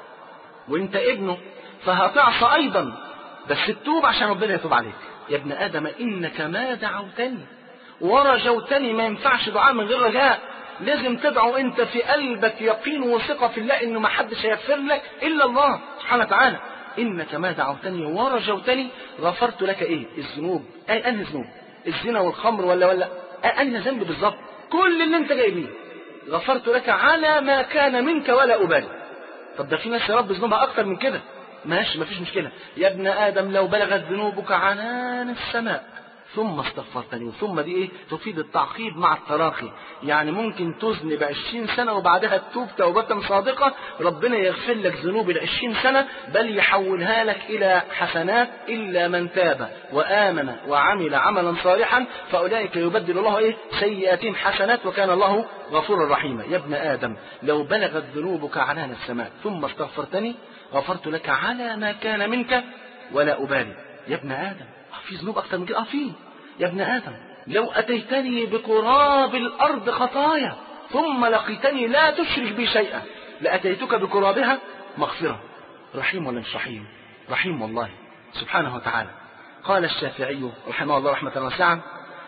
وانت ابنه فهتعصى ايضا بس تتوب عشان ربنا يتوب عليك. يا ابن آدم انك ما دعوتني ورجوتني، ما ينفعش دعاء من غير رجاء، لازم تدعو انت في قلبك يقين وثقة في الله انه ما حدش هيغفر لك الا الله سبحانه وتعالى. انك ما دعوتني ورجوتني غفرت لك ايه؟ الذنوب. اي انهي ذنوب؟ الزنا والخمر ولا ولا انهي ذنب بالظبط؟ كل اللي انت جاي بيه غفرت لك على ما كان منك ولا أبالي. طب ده في ناس يا رب ذنوبها أكتر من كده، ماشي مفيش مشكلة. يا ابن آدم لو بلغت ذنوبك عنان السماء ثم استغفرتني. ثم دي ايه؟ تفيد التعقيب مع التراخي، يعني ممكن تذنب عشرين سنة وبعدها تتوب توبة صادقة، ربنا يغفر لك ذنوب العشرين سنة، بل يحولها لك إلى حسنات. إلا من تاب وآمن وعمل عملا صالحا فأولئك يبدل الله ايه؟ سيئاتهم حسنات وكان الله غفورا رحيما. يا ابن آدم لو بلغت ذنوبك عنان السماء ثم استغفرتني غفرت لك على ما كان منك ولا أبالي. يا ابن آدم في ذنوب أكثر من كده؟ اه في. يا ابن آدم لو أتيتني بقراب الأرض خطايا ثم لقيتني لا تشرك بي شيئا لأتيتك بقرابها مغفرة. رحيم ولا مش رحيم؟ رحيم والله سبحانه وتعالى. قال الشافعي رحمه الله رحمة واسعة: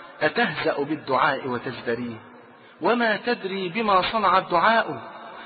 أتهزأ بالدعاء وتزدريه وما تدري بما صنع الدعاء،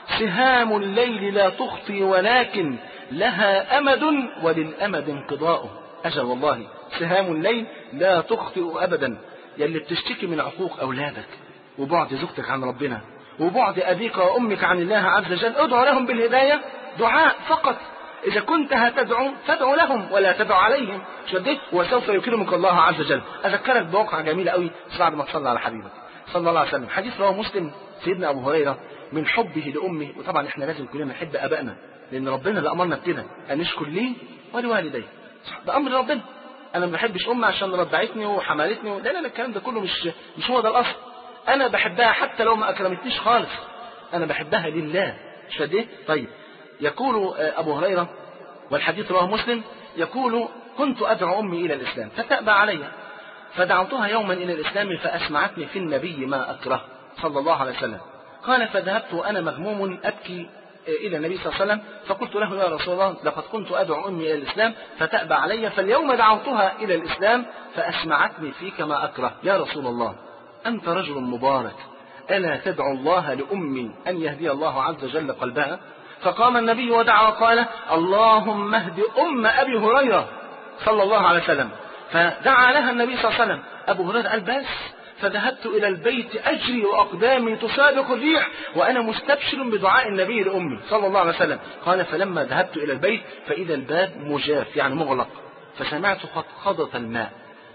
سهام الليل لا تخطي ولكن لها أمد وللأمد انقضاء. أجل والله سهام الليل لا تخطئ أبدا. يلي بتشتكي من عقوق أولادك وبعد زوجتك عن ربنا وبعد أبيك وأمك عن الله عز وجل، ادعو لهم بالهداية دعاء فقط. إذا كنت هتدعو فادعو لهم ولا تدعو عليهم، شديت وسوف يكرمك الله عز وجل. أذكرك بواقعة جميلة قوي بعد ما تصلى على حبيبك صلى الله عليه وسلم. حديث رواه مسلم سيدنا أبو هريرة من حبه لأمه. وطبعا احنا لازم كلنا نحب أبائنا، لأن ربنا اللي أمرنا بكده أن نشكر ليه ولوالديه. ده أمر ربنا. أنا ما بحبش أمي عشان رضعتني وحملتني، لا لا لا، الكلام ده كله مش مش هو ده الأصل. أنا بحبها حتى لو ما أكرمتنيش خالص، أنا بحبها لله. شديت. طيب يقول أبو هريرة والحديث رواه مسلم، يقول: كنت أدعو أمي إلى الإسلام فتأبى علي، فدعوتها يوما إلى الإسلام فأسمعتني في النبي ما أكره صلى الله عليه وسلم. قال: فذهبت وأنا مغموم أبكي إلى النبي صلى الله عليه وسلم فقلت له: يا رسول الله لقد كنت أدعو أمي إلى الإسلام فتأبى علي، فاليوم دعوتها إلى الإسلام فأسمعتني فيك ما أكره. يا رسول الله أنت رجل مبارك، ألا تدعو الله لأمي أن يهدي الله عز وجل قلبها؟ فقام النبي ودعا وقال: اللهم اهد أم أبي هريرة صلى الله عليه وسلم. فدعا لها النبي صلى الله عليه وسلم. أبو هريرة قال: بس فذهبت إلى البيت أجري وأقدامي تسابق الريح وأنا مستبشر بدعاء النبي لأمي صلى الله عليه وسلم. قال: فلما ذهبت إلى البيت فإذا الباب مجاف يعني مغلق، فسمعت خطخضة الماء،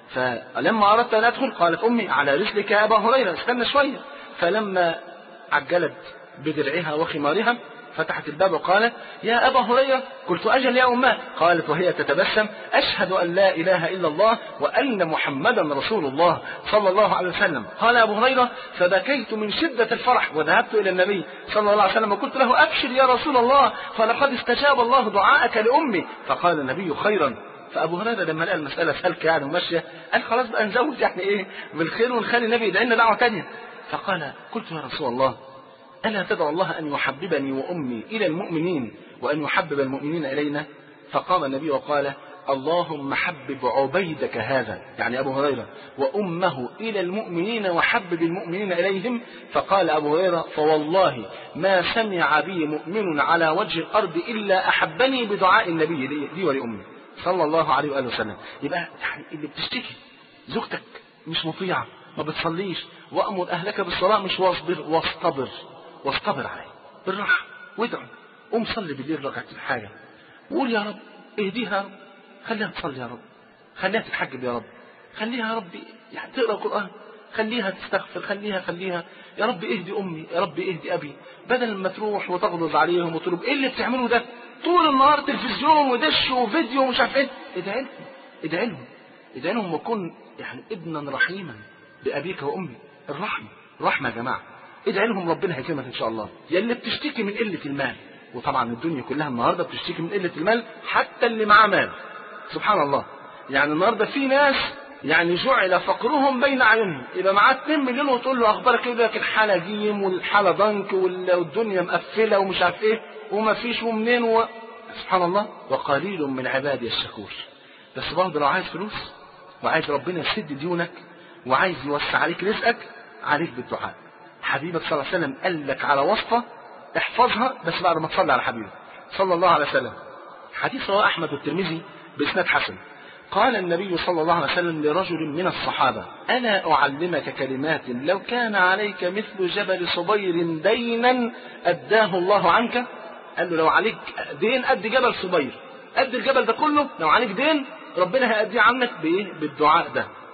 فلما أردت أن أدخل قالت أمي: على رسلك يا أبا هريرة، استنى شوية. فلما عجلت بدرعها وخمارها فتحت الباب وقالت: يا أبا هريرة. قلت: أجل يا أماه. قالت وهي تتبسم: أشهد أن لا إله إلا الله وأن محمدا رسول الله صلى الله عليه وسلم. قال أبو هريرة: فبكيت من شدة الفرح وذهبت إلى النبي صلى الله عليه وسلم وقلت له: أبشر يا رسول الله فلقد استجاب الله دعاءك لأمي. فقال النبي: خيرا. فأبو هريرة لما لقى المسألة سالكة يعني وماشية قال: خلاص بقى نزود يعني إيه بالخير ونخلي النبي يدعي لنا دعوة تانية. فقال: قلت يا رسول الله ألا تدعو الله أن يحببني وأمي إلى المؤمنين وأن يحبب المؤمنين إلينا؟ فقام النبي وقال: اللهم حبب عبيدك هذا يعني أبو هريرة وأمه إلى المؤمنين وحبب المؤمنين إليهم. فقال أبو هريرة: فوالله ما سمع بي مؤمن على وجه الأرض إلا أحبني بدعاء النبي لي ولأمي صلى الله عليه وآله وسلم. يبقى يعني اللي بتشتكي زوجتك مش مطيعة ما بتصليش وأمر أهلك بالصلاة مش واصبر واصطبر واصطبر عليه بالراحة وادعو. قوم صلي بالليل ركعتين حاجة وقول: يا رب اهديها يا رب، خليها تصلي يا رب، خليها تتحجب يا رب، خليها يا رب يعني تقرأ القرآن، خليها تستغفر، خليها خليها يا رب اهدي أمي، يا رب اهدي أبي، بدل ما تروح وتغلظ عليهم وتقول ايه اللي بتعملوه ده طول النهار تلفزيون ودش وفيديو ومش عارف ايه. ادعي لهم ادعي لهم ادعي لهم وكن يعني ابنا رحيما بأبيك وأمي. الرحمة رحمة يا جماعة. ادعي لهم ربنا هيكرمك ان شاء الله. يا اللي بتشتكي من قلة المال، وطبعا الدنيا كلها النهارده بتشتكي من قلة المال، حتى اللي معاه مال سبحان الله. يعني النهارده في ناس يعني جعل فقرهم بين اعينهم، يبقى معاه اتنين مليون وتقول له اخبارك ايه، يقول لك الحاله جيم والحاله ضنك والدنيا مقفله ومش عارف ايه وما فيش ومنين و... سبحان الله. وقليل من عبادي الشكور. بس برضه لو عايز فلوس وعايز ربنا يسد ديونك وعايز يوسع عليك رزقك، عليك بالدعاء. حبيبك صلى الله عليه وسلم قال لك على وصفة احفظها بس بعد ما تصلي على حبيبك صلى الله عليه وسلم. حديث رواه أحمد والترمذي بإسناد حسن. قال النبي صلى الله عليه وسلم لرجل من الصحابة: ألا أعلمك كلمات لو كان عليك مثل جبل صبير دينا أداه الله عنك؟ قال له: لو عليك دين قد جبل صبير، قد الجبل ده كله، لو عليك دين ربنا هيأديه عنك بإيه؟ بالدعاء ده.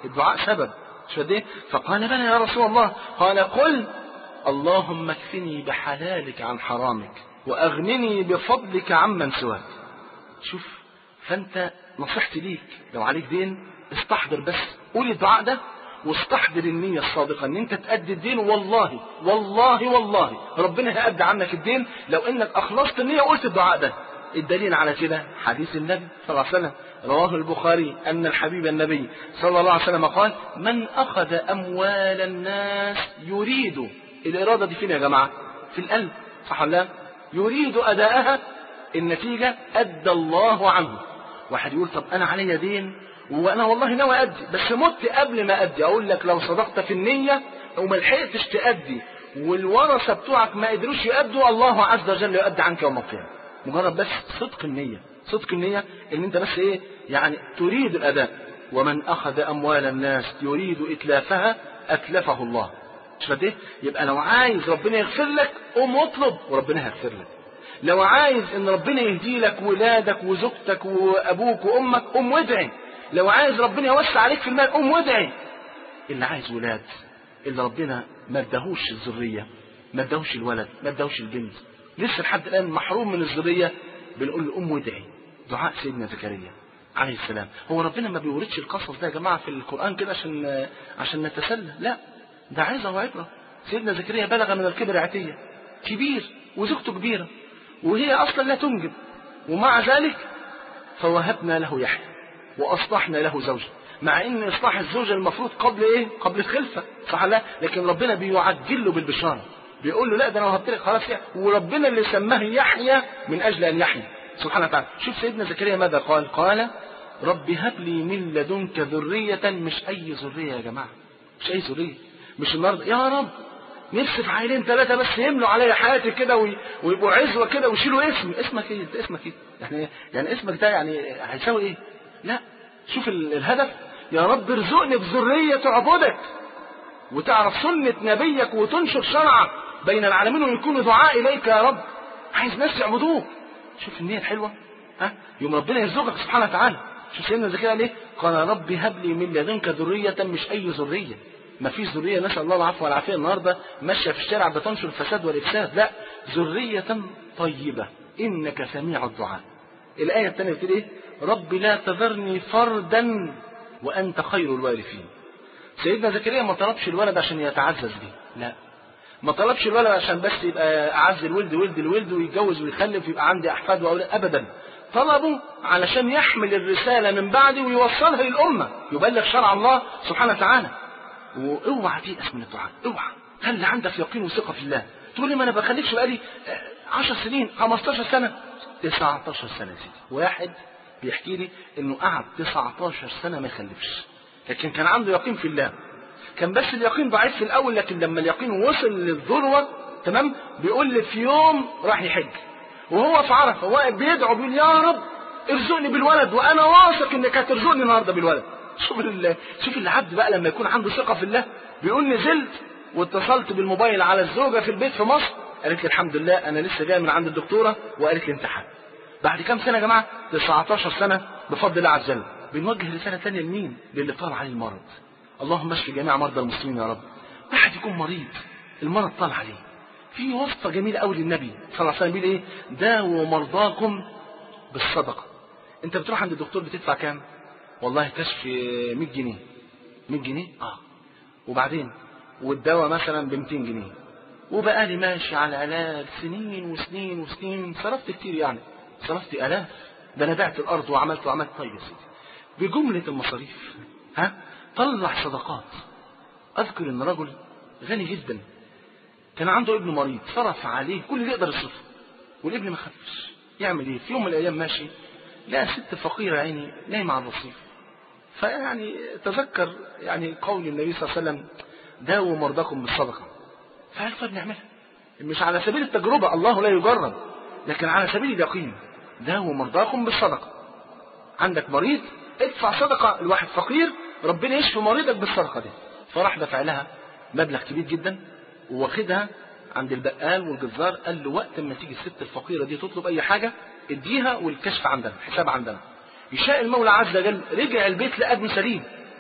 الدعاء سبب مش قد ايه. فقال بلى يا رسول الله. قال قل اللهم اكفني بحلالك عن حرامك واغنني بفضلك عمن سواك. شوف، فانت نصيحتي ليك لو عليك دين استحضر بس قول الدعاء ده، واستحضر النية الصادقة ان انت تأدي الدين. والله والله والله ربنا هيأدي عنك الدين لو انك اخلصت النية وقلت الدعاء ده. الدليل على كده حديث النبي صلى الله عليه وسلم رواه البخاري أن الحبيب النبي صلى الله عليه وسلم قال من أخذ أموال الناس يريد، الإرادة دي فين يا جماعة؟ في القلب، صح ولا لا؟ يريد أداءها، النتيجة أدى الله عنه. واحد يقول طب أنا علي دين وأنا والله ناوي أدي بس مت قبل ما أدي. أقول لك لو صدقت في النية وما لحقتش تأدي والورثة بتوعك ما قدروش يأدوا، الله عز وجل يؤدي عنك يوم القيامة. مجرد بس صدق النية، صدق النية ان انت بس ايه يعني تريد الاداء. ومن اخذ اموال الناس يريد اتلافها اتلفه الله. مش فاهم ايه؟ يبقى لو عايز ربنا يغفر لك قوم اطلب وربنا هيغفر لك. لو عايز ان ربنا يهدي لك ولادك وزوجتك وابوك وامك قوم وادعي. لو عايز ربنا يوسع عليك في المال قوم وادعي. اللي عايز ولاد، اللي ربنا ما اداهوش الذريه، ما اداهوش الولد، ما اداهوش البنت، لسه لحد الآن محروم من الذرية، بنقول له قوم وادعي. دعاء سيدنا زكريا عليه السلام. هو ربنا ما بيوردش القصص ده يا جماعة في القرآن كده عشان عشان نتسلى، لا، ده عظة وعبرة. سيدنا زكريا بلغ من الكبر عتية، كبير وزوجته كبيرة وهي أصلا لا تنجب، ومع ذلك فوهبنا له يحيى وأصلحنا له زوجه. مع ان إصلاح الزوجة المفروض قبل ايه؟ قبل الخلفة، صح لا؟ لكن ربنا بيعجل له بالبشارة، بيقول له لا ده انا وهبت لك خلاص يعني. وربنا اللي سماه يحيى من اجل ان يحيى سبحانه وتعالى. شوف سيدنا زكريا ماذا قال؟ قال رب هب لي من لدنك ذرية. مش اي ذرية يا جماعة، مش اي ذرية. مش النهارده يا رب نفسي في عيلين ثلاثة بس يملوا عليا حياتي كده ويبقوا عزوة كده ويشيلوا اسمي. اسمك ايه؟ انت اسمك ايه؟ يعني يعني اسمك ده يعني هيساوي ايه؟ لا، شوف الهدف. يا رب ارزقني بذرية تعبدك وتعرف سنة نبيك وتنشر شرعك بين العالمين ويكون دعاء إليك يا رب. عايز ناس يعبدوك. شوف النية الحلوة، ها؟ يوم ربنا يرزقك سبحانه وتعالى. شوف سيدنا زكريا ليه؟ قال رب هب لي من لدنك ذرية. مش أي ذرية، ما فيش ذرية نسأل الله العفو والعافية النهاردة ماشية في الشارع بتنشر الفساد والإفساد، لا، ذرية طيبة إنك سميع الدعاء. الآية الثانية بتقول إيه؟ رب لا تذرني فردا وأنت خير الوارثين. سيدنا زكريا ما طلبش الولد عشان يتعزز بيه، لا، ما طلبش الولد عشان بس يبقى أعز الولد ولد الولد ويتجوز ويخلف ويبقى عندي أحفاد وأولاد، أبدا. طلبه علشان يحمل الرسالة من بعدي ويوصلها للأمة، يبلغ شرع الله سبحانه وتعالى. واوعى تيأس من الدعاء، اوعى، خلي عندك يقين وثقة في الله. تقول لي ما أنا بخليكش بقالي عشر سنين خمستاشر سنة تسعتاشر سنة يا سيدي. واحد بيحكي لي إنه قعد تسعتاشر سنة ما يخلفش، لكن كان عنده يقين في الله. كان بس اليقين ضعيف في الأول، لكن لما اليقين وصل للذروة تمام بيقول لي في يوم راح يحج وهو في عرفة واقف بيدعو بيقول يا رب ارزقني بالولد وأنا واثق إنك هترزقني النهارده بالولد. شوف شوف العبد بقى لما يكون عنده ثقة في الله. بيقول نزلت واتصلت بالموبايل على الزوجة في البيت في مصر، قالت لي الحمد لله أنا لسه جاي من عند الدكتورة وقالت لي امتحان. بعد كام سنة يا جماعة؟ تسعتاشر سنة بفضل الله عز وجل. بنوجه رسالة ثانية لمين؟ للي طال عليه المرض. اللهم اشف جميع مرضى المسلمين يا رب. واحد يكون مريض المرض طال عليه، في وصفة جميلة قوي للنبي صلى الله عليه وسلم بيقول ايه؟ داووا مرضاكم بالصدقة. انت بتروح عند الدكتور بتدفع كام؟ والله كشف مية جنيه. مية جنيه؟ اه. وبعدين والدواء مثلا ب ميتين جنيه. وبقى لي ماشي على علاج سنين وسنين وسنين، صرفت كتير يعني، صرفت آلاف، ده انا بعت الارض وعملت وعملت. طيب يا سيدي بجملة المصاريف ها طلع صدقات. اذكر ان رجل غني جدا كان عنده ابن مريض، صرف عليه كل اللي يقدر يصرفه والابن ما خفش. يعمل ايه؟ في يوم من الايام ماشي لقى ست فقيرة عيني نايمة على الرصيف، فيعني تذكر يعني قول النبي صلى الله عليه وسلم داووا مرضاكم بالصدقة. فقال طيب نعملها، مش على سبيل التجربة، الله لا يجرب، لكن على سبيل اليقين. داووا مرضاكم بالصدقة. عندك مريض ادفع صدقة، الواحد فقير ربنا يشفي مريضك بالصدقة دي. فراح دفع لها مبلغ كبير جدا وواخدها عند البقال والجزار، قال له وقت ما تيجي الست الفقيرة دي تطلب أي حاجة اديها والكشف عندنا، حساب عندنا. يشاء المولى عز وجل رجع البيت لقى ابنه سليم،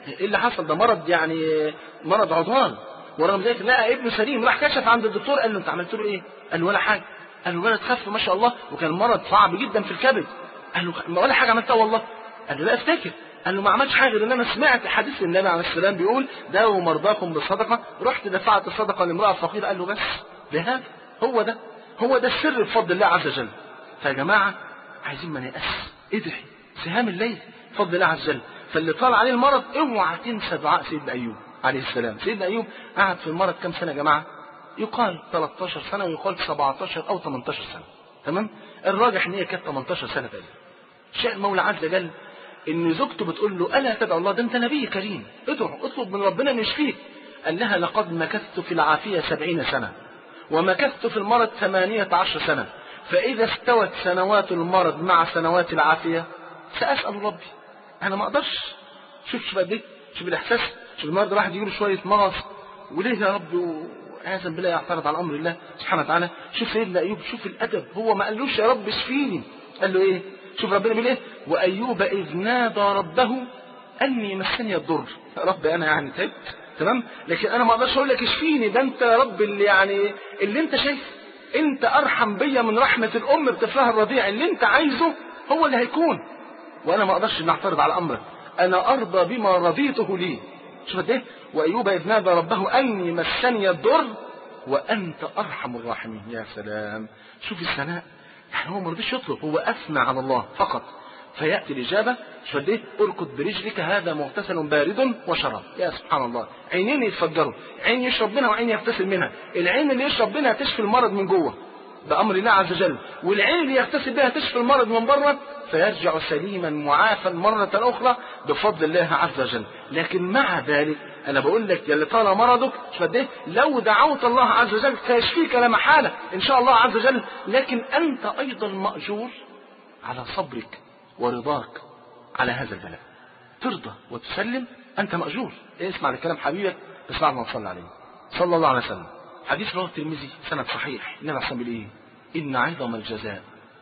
ايه اللي حصل؟ ده مرض يعني مرض عضال. ورغم ذلك لقى ابنه سليم، راح كشف عند الدكتور قال له انت عملت له ايه؟ قال له ولا حاجه. قال له الولد خف ما شاء الله، وكان المرض صعب جدا في الكبد. قال له ولا حاجه عملتها والله. قال له لا افتكر. قال له ما عملتش حاجه غير ان انا سمعت حديث النبي عليه السلام بيقول داووا مرضاكم بالصدقه، رحت دفعت الصدقه لامراه فقيره. قال له بس بهذا هو ده هو ده السر بفضل الله عز وجل. فيا جماعه عايزين ما نيأس، ادعي سهام الليل بفضل الله عز وجل. فاللي طال عليه المرض اوعى تنسى دعاء سيدنا ايوب عليه السلام. سيدنا ايوب قعد في المرض كم سنه يا جماعه؟ يقال ثلاثة عشر سنه ويقال سبعة عشر او ثمانية عشر سنه. تمام؟ الراجح ان هي كانت ثمانية عشر سنه تقريبا. شاء المولى عز وجل ان زوجته بتقول له الا تدعو الله، ده انت نبي كريم، ادعو اطلب من ربنا ان يشفيك. قال لها لقد مكثت في العافيه سبعين سنه ومكثت في المرض ثمانية عشر سنه، فاذا استوت سنوات المرض مع سنوات العافيه ساسال ربي. انا ما اقدرش. شوف شوف قد ايه، شوف الاحساس. شوف النهارده واحد يجيله شويه مغص وليه يا رب وعياذا بالله يعترض على امر الله سبحانه وتعالى. شوف سيدنا ايوب، شوف الادب، هو ما قالوش يا رب اشفيني، قال له ايه؟ شوف ربنا بيقول ايه؟ وايوب اذ نادى ربه اني مسني الضر. رب انا يعني تعبت تمام، لكن انا ما اقدرش اقول لك اشفيني، ده انت يا رب اللي يعني اللي انت شايف، انت ارحم بيا من رحمه الام بطفلها الرضيع، اللي انت عايزه هو اللي هيكون، وانا ما اقدرش نعترض على امرك، انا ارضى بما رضيته لي. شوف قد ايه؟ وايوب اذ نادى ربه اني مسني الضر وانت ارحم الراحمين. يا سلام، شوف الثناء، يعني هو ما رضيش يطلب، هو اثنى على الله فقط. فياتي الاجابه. شوف قد ايه؟ اركض برجلك هذا مغتسل بارد وشراب. يا سبحان الله، عينين يتفجروا، عين يشرب منها وعين يغتسل منها. العين اللي يشرب منها تشفي المرض من جوه بامر الله عز وجل، والعين اللي يغتسل بها تشفي المرض من بره، فيرجع سليما معافا مرة أخرى بفضل الله عز وجل. لكن مع ذلك أنا بقول لك يا اللي طال مرضك، شوف قد إيه؟ لو دعوت الله عز وجل سيشفيك لا محالة إن شاء الله عز وجل، لكن أنت أيضا مأجور على صبرك ورضاك على هذا البلاء. ترضى وتسلم أنت مأجور. اسمع لكلام حبيبك، اسمع ما صلى عليه صلى الله عليه وسلم. حديث رواه الترمذي سند صحيح، النبي عليه الصلاة والسلام بيقول إيه؟ إن عظم الجزاء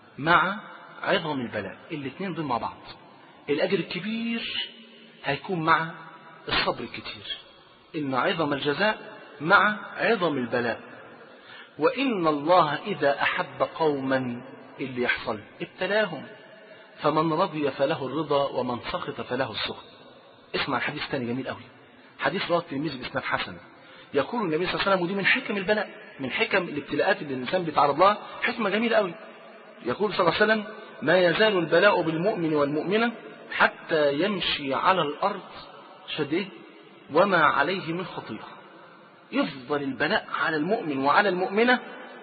مع عظم البلاء، الاثنين دول مع بعض. الأجر الكبير هيكون مع الصبر الكتير. إن عظم الجزاء مع عظم البلاء. وإن الله إذا أحب قوما اللي يحصل ابتلاهم، فمن رضي فله الرضا ومن سخط فله السخط. اسمع الحديث الثاني جميل قوي، حديث رواه الترمذي بإسناد حسن. يقول النبي صلى الله عليه وسلم، ودي من حكم البلاء، من حكم الابتلاءات اللي الإنسان بيتعرض لها، حكمة جميلة قوي. يقول صلى الله عليه وسلم: ما يزال البلاء بالمؤمن والمؤمنة حتى يمشي على الأرض شديد وما عليه من خطيئة. يفضل البلاء على المؤمن وعلى المؤمنة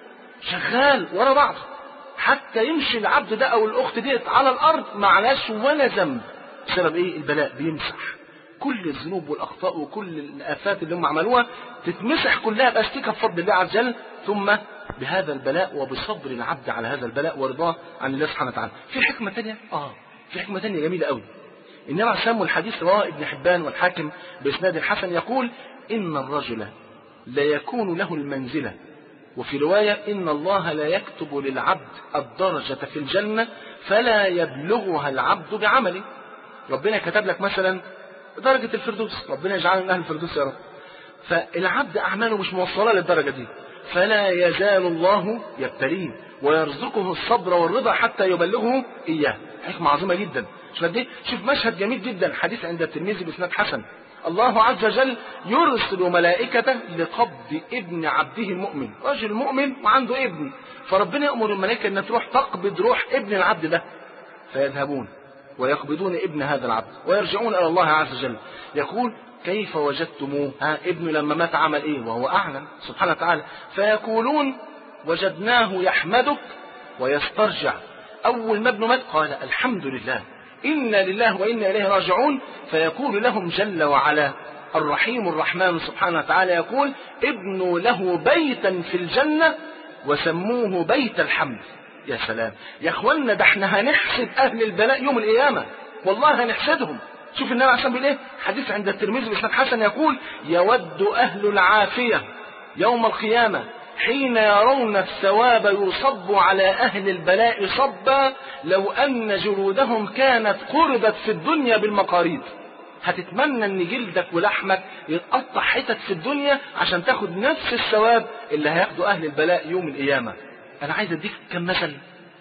شغال ورا بعض حتى يمشي العبد ده أو الأخت ديت على الأرض معلاش ولا ذنب. بسبب إيه؟ البلاء بيمسح كل الذنوب والأخطاء وكل الآفات اللي هم عملوها، تتمسح كلها بأستيكة بفضل الله عز وجل، ثم بهذا البلاء وبصبر العبد على هذا البلاء ورضاه عن الله سبحانه وتعالى. في حكمة تانية، آه في حكمة تانية جميلة قوي. النبي عليه الصلاة والسلام، الحديث رواه ابن حبان والحاكم بإسناد الحسن، يقول: إن الرجل لا يكون له المنزلة، وفي رواية: إن الله لا يكتب للعبد الدرجة في الجنة فلا يبلغها العبد بعمله. ربنا كتب لك مثلا درجة الفردوس، ربنا يجعلنا من أهل الفردوس يا رب، فالعبد أعماله مش موصلة للدرجة دي، فلا يزال الله يبتليه ويرزقه الصبر والرضا حتى يبلغه إياه. حكمة عظيمة جدا. شوف مشهد جميل جدا، حديث عند الترمذي بإسناد حسن. الله عز وجل يرسل ملائكته لقبض ابن عبده المؤمن، رجل مؤمن وعنده ابن، فربنا يأمر الملائكة أن تروح تقبض روح ابن العبد ده، فيذهبون ويقبضون ابن هذا العبد ويرجعون إلى الله عز وجل. يقول: كيف وجدتموه؟ ها ابنه لما مات عمل ايه؟ وهو اعلم سبحانه وتعالى. فيقولون: وجدناه يحمدك ويسترجع. اول ما ابنه مات قال: الحمد لله، انا لله وانا اليه راجعون. فيقول لهم جل وعلا الرحيم الرحمن سبحانه وتعالى، يقول: ابنوا له بيتا في الجنة وسموه بيت الحمد. يا سلام يا اخوانا، ده احنا هنحسد اهل البلاء يوم القيامة، والله هنحسدهم. شوف النبي عليه الصلاة والسلام ايه؟ حديث عند الترمذي بإسناد حسن، يقول: يود أهل العافية يوم القيامة حين يرون الثواب يصب على أهل البلاء صبا لو أن جلودهم كانت قرضت في الدنيا بالمقاريض. هتتمنى ان جلدك ولحمك يتقطع حتت في الدنيا عشان تاخد نفس الثواب اللي هياخده اهل البلاء يوم القيامة. انا عايز اديك كم مثل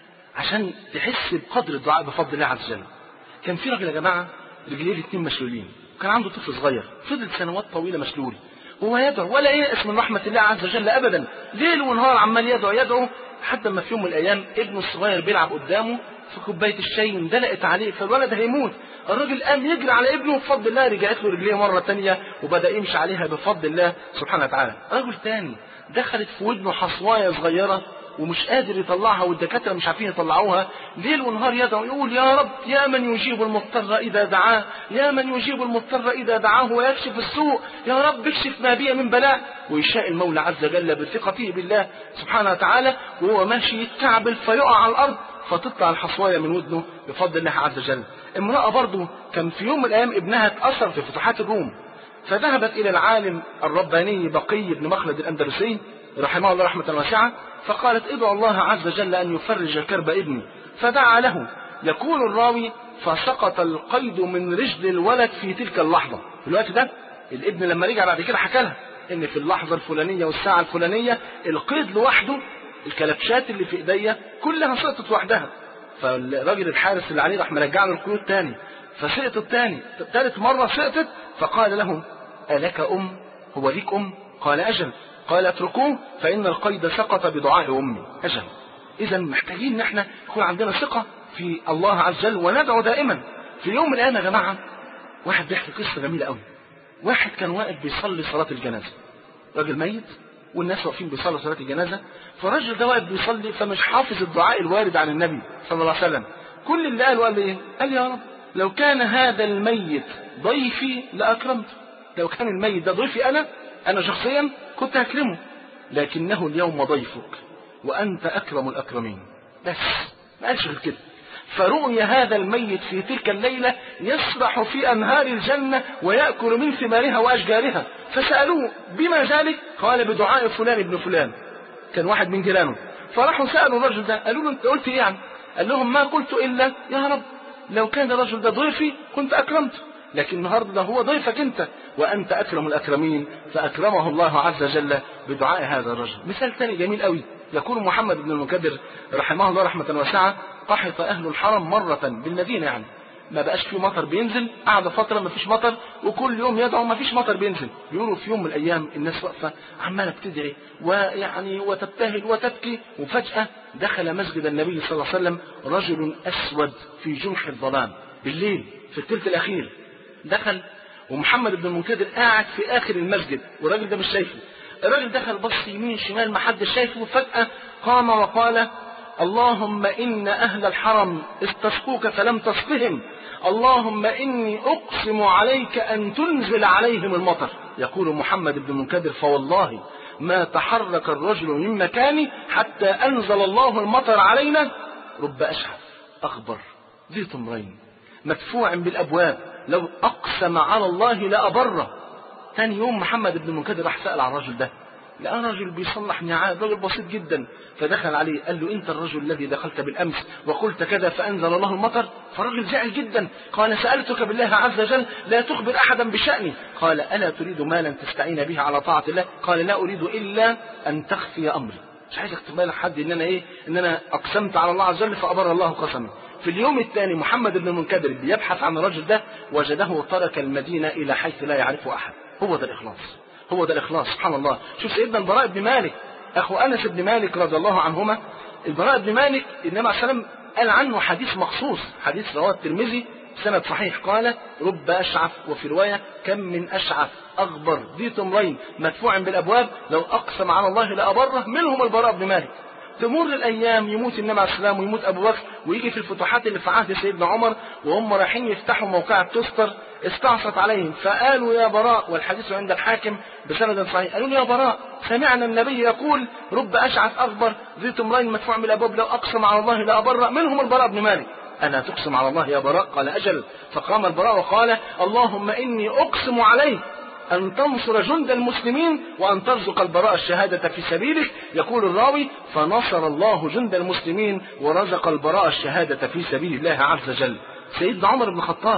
عشان تحس بقدر الدعاء بفضل الله عز وجل. كان في راجل يا جماعة رجليه الاثنين مشلولين، وكان عنده طفل صغير فضل سنوات طويلة مشلول، وهو يدعو ولا ييأس من رحمة الله عز وجل ابدا، ليل ونهار عمال يدعو يدعو حتى ما في يوم من الايام ابنه الصغير بيلعب قدامه في كوبايه الشاي اندلقت عليه فالولد هيموت. الراجل قام يجري على ابنه بفضل الله رجعت له رجليه مره ثانيه وبدا يمشي عليها بفضل الله سبحانه وتعالى. رجل ثاني دخلت في ودنه حصوايه صغيره ومش قادر يطلعها والدكاتره مش عارفين يطلعوها، ليل ونهار يدعو يقول يا رب يا من يجيب المضطر اذا دعاه، يا من يجيب المضطر اذا دعاه ويكشف السوء، يا رب اكشف ما بي من بلاء. ويشاء المولى عز وجل بثقته بالله سبحانه وتعالى وهو ماشي يتكعبل فيقع على الارض فتطلع الحصوايه من ودنه بفضل الله عز وجل. امراه برضه كان في يوم من الايام ابنها اتاثر في فتوحات الروم، فذهبت الى العالم الرباني بقي بن مخلد الاندلسي رحمه الله رحمه واسعه، فقالت ادعو الله عز وجل ان يفرج كرب ابني، فدعا له. يقول الراوي فسقط القيد من رجل الولد في تلك اللحظه. في الوقت ده الابن لما رجع بعد كده حكى لها ان في اللحظه الفلانيه والساعه الفلانيه القيد لوحده الكلبشات اللي في ايديا كلها سقطت وحدها. فالراجل الحارس اللي عليه راح مرجع له القيود تاني، فسقطت تاني، ثالث مره سقطت، فقال له الك ام؟ هو ليك ام؟ قال اجل. قال اتركوه فان القيد سقط بدعاء امي. اجل. اذا محتاجين ان احنا يكون عندنا ثقه في الله عز وجل وندعو دائما. في يوم من الايام يا جماعه واحد بيحكي قصه جميله قوي. واحد كان واقف بيصلي صلاه الجنازه، راجل ميت والناس واقفين بيصلوا صلاه الجنازه، فالراجل ده واقف بيصلي فمش حافظ الدعاء الوارد عن النبي صلى الله عليه وسلم. كل اللي قاله قال ايه؟ قال يا رب لو كان هذا الميت ضيفي لاكرمته، لو كان الميت ده ضيفي انا انا شخصيا كنت هكرمه، لكنه اليوم ضيفك وانت اكرم الاكرمين. بس ما قالش غير كده. فرؤي هذا الميت في تلك الليلة يسبح في أنهار الجنة ويأكل من ثمارها وأشجارها، فسألوه بما ذلك؟ قال بدعاء فلان ابن فلان، كان واحد من جيرانه. فراحوا سألوا الرجل ده قالوا له انت قلت ايه يعني؟ قال لهم ما قلت إلا يا رب لو كان الرجل ده ضيفي كنت أكرمته، لكن النهارده ده هو ضيفك انت وأنت أكرم الأكرمين، فأكرمه الله عز وجل بدعاء هذا الرجل. مثال ثاني جميل قوي، يقول محمد بن المنكدر رحمه الله رحمة واسعة قحط أهل الحرم مرة بالمدينة، يعني ما بقاش فيه مطر بينزل، قعد فترة ما فيش مطر وكل يوم يدعو ما فيش مطر بينزل. بيقولوا في يوم من الأيام الناس واقفة عمالة بتدعي ويعني وتبتهل وتبكي، وفجأة دخل مسجد النبي صلى الله عليه وسلم رجل أسود في جنح الظلام بالليل في الثلث الأخير. دخل ومحمد بن المنكدر قاعد في آخر المسجد والراجل ده مش شايفه. الراجل دخل بص يمين شمال ما حدش شايفه، وفجأة قام وقال اللهم إن أهل الحرم استسقوك فلم تسقهم، اللهم إني أقسم عليك أن تنزل عليهم المطر. يقول محمد بن المنكدر فوالله ما تحرك الرجل من مكانه حتى أنزل الله المطر علينا. رب أشعث أغبر ذي طمرين مدفوع بالأبواب لو أقسم على الله لأبره. ثاني يوم محمد بن المنكدر راح سأل عن الرجل ده، لقى رجل بيصلح نعال، رجل بسيط جدا، فدخل عليه قال له انت الرجل الذي دخلت بالامس وقلت كذا فانزل الله المطر؟ فالرجل زعل جدا، قال سالتك بالله عز وجل لا تخبر احدا بشاني. قال الا تريد مالا تستعين به على طاعه الله؟ قال لا اريد الا ان تخفي امري، مش عايزك تبالغ حد ان انا ايه ان انا اقسمت على الله عز وجل فابر الله قسمي. في اليوم الثاني محمد بن المنكدر بيبحث عن الرجل ده وجده ترك المدينه الى حيث لا يعرفه احد. هو ده الاخلاص، هو ده الإخلاص. سبحان الله. شوف سيدنا البراء بن مالك أخو أنس بن مالك رضي الله عنهما، البراء بن مالك النبي عليه السلام قال عنه حديث مخصوص، حديث رواه الترمذي سند صحيح، قال رب أشعث، وفي رواية كم من أشعث أغبر ذي طمرين مدفوع بالأبواب لو أقسم على الله لأبره، منهم البراء بن مالك. تمر الأيام يموت النبي عليه السلام ويموت أبو بكر، ويجي في الفتوحات اللي في عهد سيدنا عمر وهم رايحين يفتحوا موقع تستر استعصت عليهم فقالوا يا براء، والحديث عند الحاكم بسند صحيح، قالوا يا براء سمعنا النبي يقول رب أشعث أغبر ذي طمرين مدفوع بالأبواب لو أقسم على الله لأبره، منهم البراء بن مالك. ألا تقسم على الله يا براء؟ قال أجل. فقام البراء وقال اللهم إني أقسم عليك أن تنصر جند المسلمين وأن ترزق البراء الشهادة في سبيلك. يقول الراوي فنصر الله جند المسلمين ورزق البراء الشهادة في سبيل الله عز وجل. سيدنا عمر بن الخطاب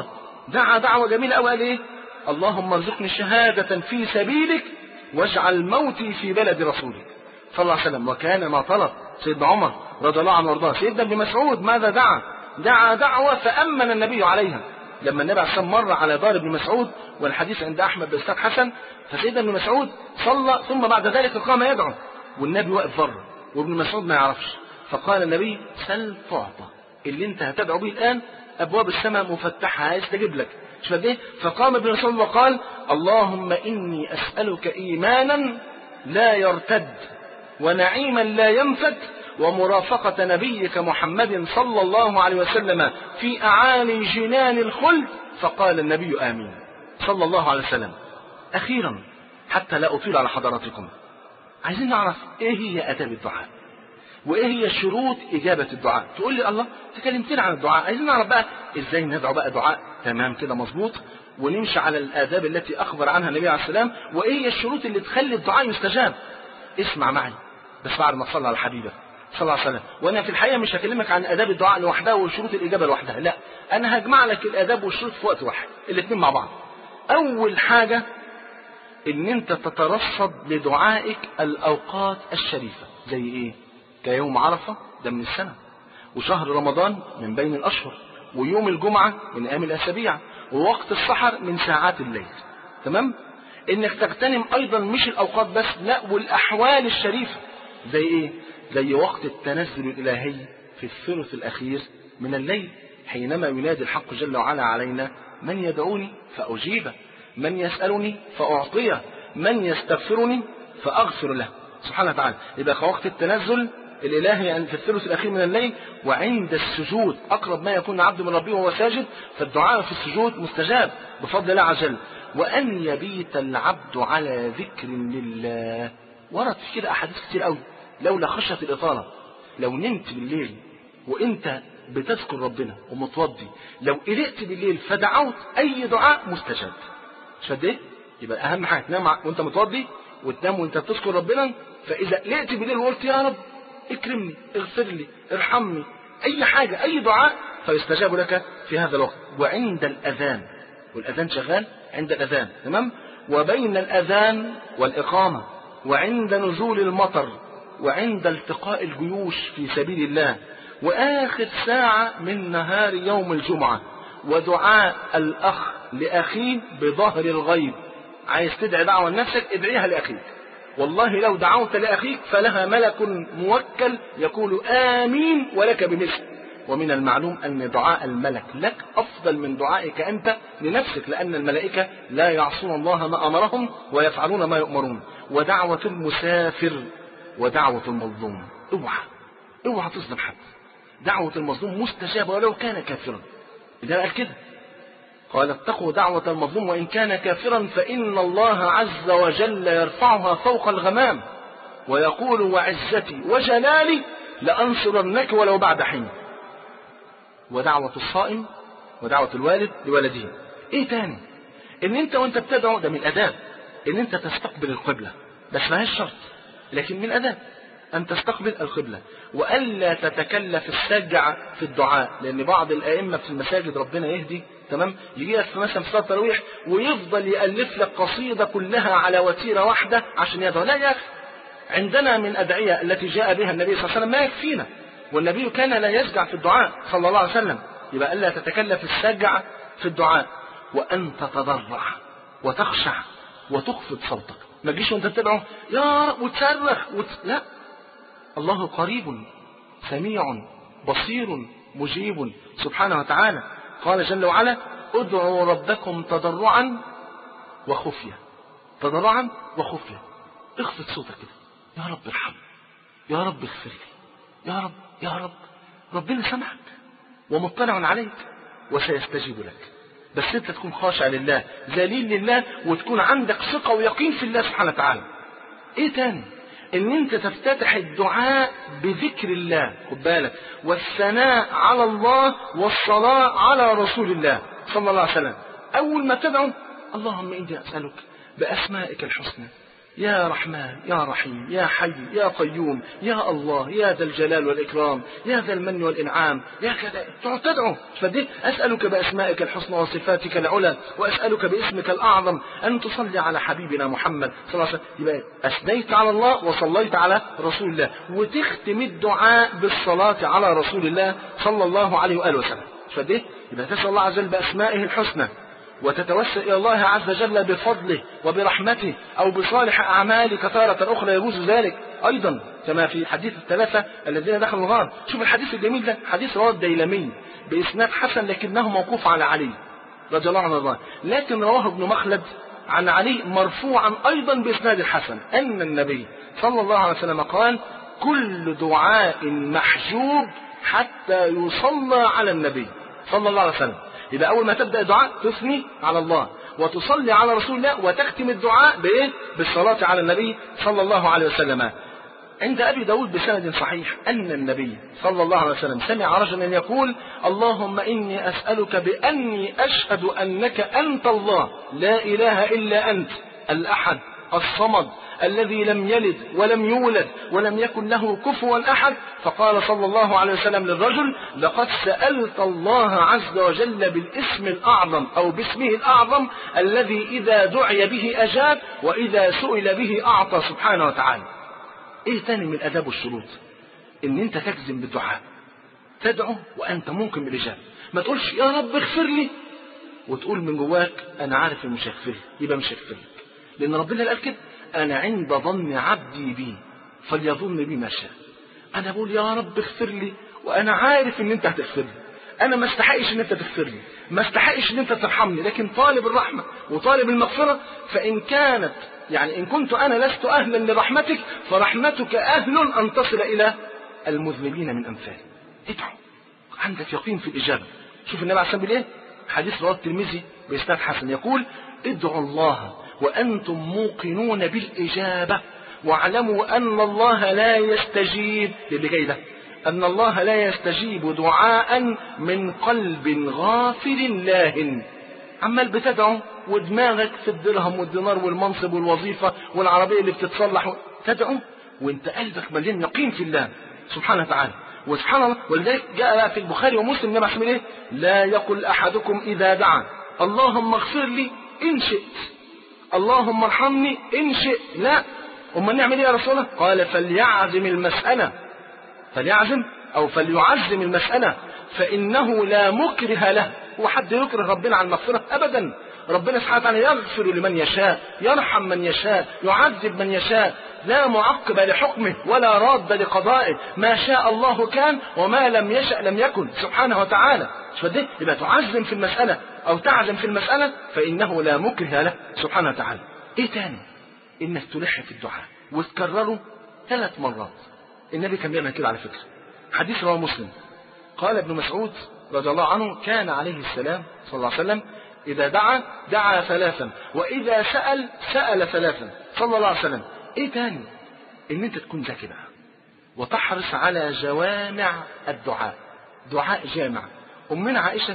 دعا دعوة جميلة قوي، قال ايه؟ اللهم ارزقني شهادة في سبيلك واجعل موتي في بلد رسولك صلى الله عليه وسلم. وكان ما طلب سيدنا عمر رضي الله عنه وارضاه. سيدنا ابن مسعود ماذا دعا؟ دعا دعوة فأمن النبي عليها. لما النبي عليه الصلاة والسلام مر على دار ابن مسعود، والحديث عند أحمد بإسناد حسن، فسيدنا ابن مسعود صلى ثم بعد ذلك قام يدعو والنبي واقف بره وابن مسعود ما يعرفش، فقال النبي سل تعطى، اللي انت هتدعو به الآن أبواب السماء مفتحة هيستجيب لك. شوف ايه؟ فقام ابن مسعود وقال اللهم إني أسألك إيمانا لا يرتد ونعيما لا ينفد ومرافقة نبيك محمد صلى الله عليه وسلم في أعالي جنان الخلد. فقال النبي آمين صلى الله عليه وسلم. أخيرا حتى لا أطيل على حضراتكم، عايزين نعرف إيه هي آداب الدعاء وإيه هي شروط إجابة الدعاء. تقول لي الله تكلمتنا عن الدعاء، عايزين نعرف بقى إزاي ندعو بقى دعاء تمام كده مظبوط، ونمشي على الآداب التي أخبر عنها النبي عليه السلام، وإيه هي الشروط اللي تخلي الدعاء يستجاب. اسمع معي بس بعد ما تصلي على حبيبك صلى الله عليه وسلم. وانا في الحقيقه مش هكلمك عن اداب الدعاء لوحدها وشروط الاجابه لوحدها، لا، انا هجمع لك الاداب والشروط في وقت واحد الاثنين مع بعض. اول حاجه ان انت تترصد لدعائك الاوقات الشريفه، زي ايه؟ كيوم عرفه ده من السنه، وشهر رمضان من بين الاشهر، ويوم الجمعه من ايام الاسابيع، ووقت السحر من ساعات الليل. تمام؟ انك تغتنم ايضا مش الاوقات بس، لا، والاحوال الشريفه، زي ايه؟ زي وقت التنزل الالهي في الثلث الاخير من الليل، حينما ينادي الحق جل وعلا علينا من يدعوني فاجيبه، من يسالني فاعطيه، من يستغفرني فاغفر له سبحانه وتعالى. يبقى وقت التنزل الالهي يعني في الثلث الاخير من الليل، وعند السجود اقرب ما يكون عبد من ربه وهو ساجد، فالدعاء في السجود مستجاب بفضل الله عز وجل. وأن يبيت العبد على ذكر لله، ورد في كده أحاديث كتير قوي لولا خشية الإطالة. لو نمت بالليل وإنت بتذكر ربنا ومتوضي، لو قلقت بالليل فدعوت أي دعاء مستجاب. شد إيه؟ يبقى أهم حاجة تنام وإنت متوضي، وتنام وإنت بتذكر ربنا. فإذا قلقت بالليل وقلت يا رب اكرمني، اغفر لي، ارحمني، أي حاجة، أي دعاء، فيستجاب لك في هذا الوقت. وعند الأذان، والأذان شغال عند الأذان، تمام؟ وبين الأذان والإقامة، وعند نزول المطر، وعند التقاء الجيوش في سبيل الله، وآخر ساعة من نهار يوم الجمعة، ودعاء الأخ لأخيه بظهر الغيب. عايز تدعي دعوة لنفسك ادعيها لأخيك، والله لو دعوت لأخيك فلها ملك موكل يقول آمين ولك بمثل. ومن المعلوم أن دعاء الملك لك أفضل من دعائك أنت لنفسك، لأن الملائكة لا يعصون الله ما أمرهم ويفعلون ما يؤمرون. ودعوة المسافر ودعوة المظلوم، اوعى اوعى تظلم حد. دعوة المظلوم مستجابة ولو كان كافرا. إذا قال كده قال اتقوا دعوة المظلوم وإن كان كافرا فإن الله عز وجل يرفعها فوق الغمام ويقول وعزتي وجلالي لأنصرنك ولو بعد حين. ودعوة الصائم ودعوة الوالد لولده. ايه تاني؟ ان انت وانت بتدعو، ده من اداب ان انت تستقبل القبلة، بس ما هيش شرط، لكن من اداب ان تستقبل القبلة، والا تتكلف السجع في الدعاء. لان بعض الائمة في المساجد ربنا يهدي، تمام، يجي لك في مثلا في صلاة التراويح ويفضل يالف لك قصيدة كلها على وتيرة واحدة عشان يدعو. لا يا اخي، عندنا من ادعية التي جاء بها النبي صلى الله عليه وسلم ما يكفينا، والنبي كان لا يسجع في الدعاء صلى الله عليه وسلم. يبقى ألا تتكلف السجع في الدعاء، وأن تتضرع وتخشع وتخفض صوتك. ما تجيش وانت بتدعو يا وتصرخ وت... لا، الله قريب سميع بصير مجيب سبحانه وتعالى. قال جل وعلا ادعوا ربكم تضرعا وخفية. تضرعا وخفية، اخفض صوتك كده، يا رب ارحم، يا رب اغفر لي، يا رب يا رب. ربنا سمعك ومطلع عليك وسيستجيب لك، بس انت تكون خاشع لله ذليل لله، وتكون عندك ثقة ويقين في الله سبحانه وتعالى. ايه تاني؟ ان انت تفتتح الدعاء بذكر الله، خد بالك، والثناء على الله والصلاة على رسول الله صلى الله عليه وسلم. اول ما تدعو اللهم اني اسألك باسمائك الحسنى يا رحمن يا رحيم يا حي يا قيوم يا الله يا ذا الجلال والإكرام يا ذا المن والإنعام يا كذا، تقعد تدعو. فدي أسألك بأسمائك الحسنى وصفاتك العلى وأسألك باسمك الأعظم أن تصلي على حبيبنا محمد صلى الله عليه وسلم. يبقى أثنيت على الله وصليت على رسول الله، وتختم الدعاء بالصلاة على رسول الله صلى الله عليه وآله وسلم. فدي يبقى تسأل الله عز وجل بأسمائه الحسنى، وتتوسل إلى الله عز وجل بفضله وبرحمته أو بصالح أعمالك تارة أخرى يجوز ذلك أيضا، كما في حديث الثلاثة الذين دخلوا الغار. شوف الحديث الجميل ده، حديث رواه الديلمي بإسناد حسن لكنه موقوف على علي رضي الله عنه وارضاه، لكن رواه ابن مخلد عن علي مرفوعا أيضا بإسناد الحسن أن النبي صلى الله عليه وسلم قال: كل دعاء محجوب حتى يصلى على النبي صلى الله عليه وسلم. إذا أول ما تبدأ دعاء تثني على الله وتصلي على رسول الله، وتختم الدعاء بإيه؟ بالصلاة على النبي صلى الله عليه وسلم. عند أبي داود بسند صحيح أن النبي صلى الله عليه وسلم سمع رجلا يقول: اللهم إني أسألك بأني أشهد أنك أنت الله لا إله إلا أنت الأحد الصمد الذي لم يلد ولم يولد ولم يكن له كفوا أحد. فقال صلى الله عليه وسلم للرجل: لقد سألت الله عز وجل بالاسم الأعظم أو باسمه الأعظم الذي إذا دعي به أجاب وإذا سئل به أعطى سبحانه وتعالى. إيه تاني من الأداب والشروط؟ إن أنت تجزم بالدعاء، تدعو وأنت ممكن بالإجابة. ما تقولش يا رب اغفر لي وتقول من جواك أنا عارف إن مش هغفر لي، يبقى مش هغفر لك، لأن ربنا قال كده: أنا عند ظن عبدي بي فليظن بي ما شاء. أنا بقول يا رب اغفر لي وأنا عارف إن أنت هتغفر لي، أنا ما استحقش إن أنت تغفر لي، ما استحقش إن أنت ترحمني، لكن طالب الرحمة وطالب المغفرة. فإن كانت يعني إن كنت أنا لست أهلا لرحمتك فرحمتك أهل أن تصل إلى المذنبين من أمثال. ادعو عندك يقين في الإجابة. شوف النبي عليه الصلاة والسلام بيقول إيه؟ حديث رواه الترمذي بإسناد حسن يقول: ادعوا الله وأنتم موقنون بالإجابة واعلموا أن الله لا يستجيب اللي جاي ده أن الله لا يستجيب دعاء من قلب غافل لاهٍ. عمال بتدعو ودماغك في الدرهم والدينار والمنصب والوظيفة والعربية اللي بتتصلح، تدعو وانت قلبك مليان يقين في الله سبحانه وتعالى. وسبحان الله، ولذلك جاء في البخاري ومسلم النبي عليه ايه؟ لا يقل أحدكم إذا دعا اللهم اغفر لي إن شئت، اللهم ارحمني إن شئت. لا، أما نعمل إيه يا رسول الله؟ قال: فليعزم المسألة، فليعزم أو فليعزم المسألة فإنه لا مكره له. هو حد يكره ربنا على المغفرة؟ أبدا. ربنا سبحانه وتعالى يغفر لمن يشاء، يرحم من يشاء، يعذب من يشاء، لا معقب لحكمه ولا راد لقضائه. ما شاء الله كان وما لم يشأ لم يكن سبحانه وتعالى. فده يبقى تعزم في المسألة أو تعزم في المسألة فإنه لا مكره له سبحانه وتعالى. إيه تاني؟ إنك تلح في الدعاء وتكرره ثلاث مرات. النبي كان بيعمل كده على فكرة. حديث رواه مسلم قال ابن مسعود رضي الله عنه: كان عليه السلام صلى الله عليه وسلم إذا دعا دعا ثلاثا وإذا سأل سأل ثلاثا صلى الله عليه وسلم. إيه تاني؟ إن أنت تكون ذكي بقى وتحرص على جوامع الدعاء، دعاء جامع. أمنا عائشة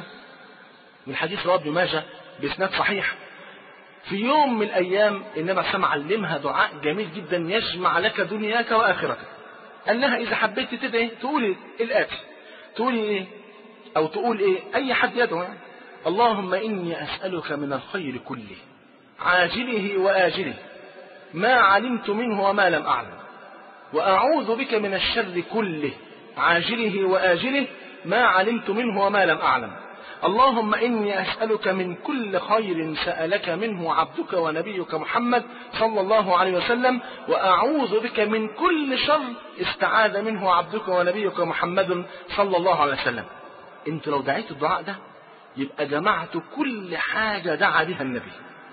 من حديث رواه ابن ماجه بإسناد صحيح، في يوم من الأيام النبي صلى الله عليه وسلم علمها دعاء جميل جدا يجمع لك دنياك وآخرتك. قال لها: إذا حبيت تدعي تقولي الآتي، تقولي إيه أو تقول إيه؟ أي حد يدعو يعني: اللهم إني أسألك من الخير كله عاجله وآجله ما علمت منه وما لم أعلم، وأعوذ بك من الشر كله عاجله وآجله ما علمت منه وما لم أعلم. اللهم إني أسألك من كل خير سألك منه عبدك ونبيك محمد صلى الله عليه وسلم، وأعوذ بك من كل شر استعاذ منه عبدك ونبيك محمد صلى الله عليه وسلم. انتوا لو دعيت الدعاء ده يبقى جمعت كل حاجة دعا بها النبي،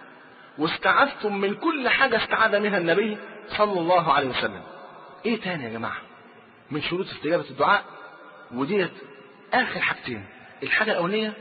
واستعذتم من كل حاجة استعاذ منها النبي صلى الله عليه وسلم. ايه تاني يا جماعة من شروط استجابة الدعاء؟ وديت آخر حاجتين. الحاجة الأولانية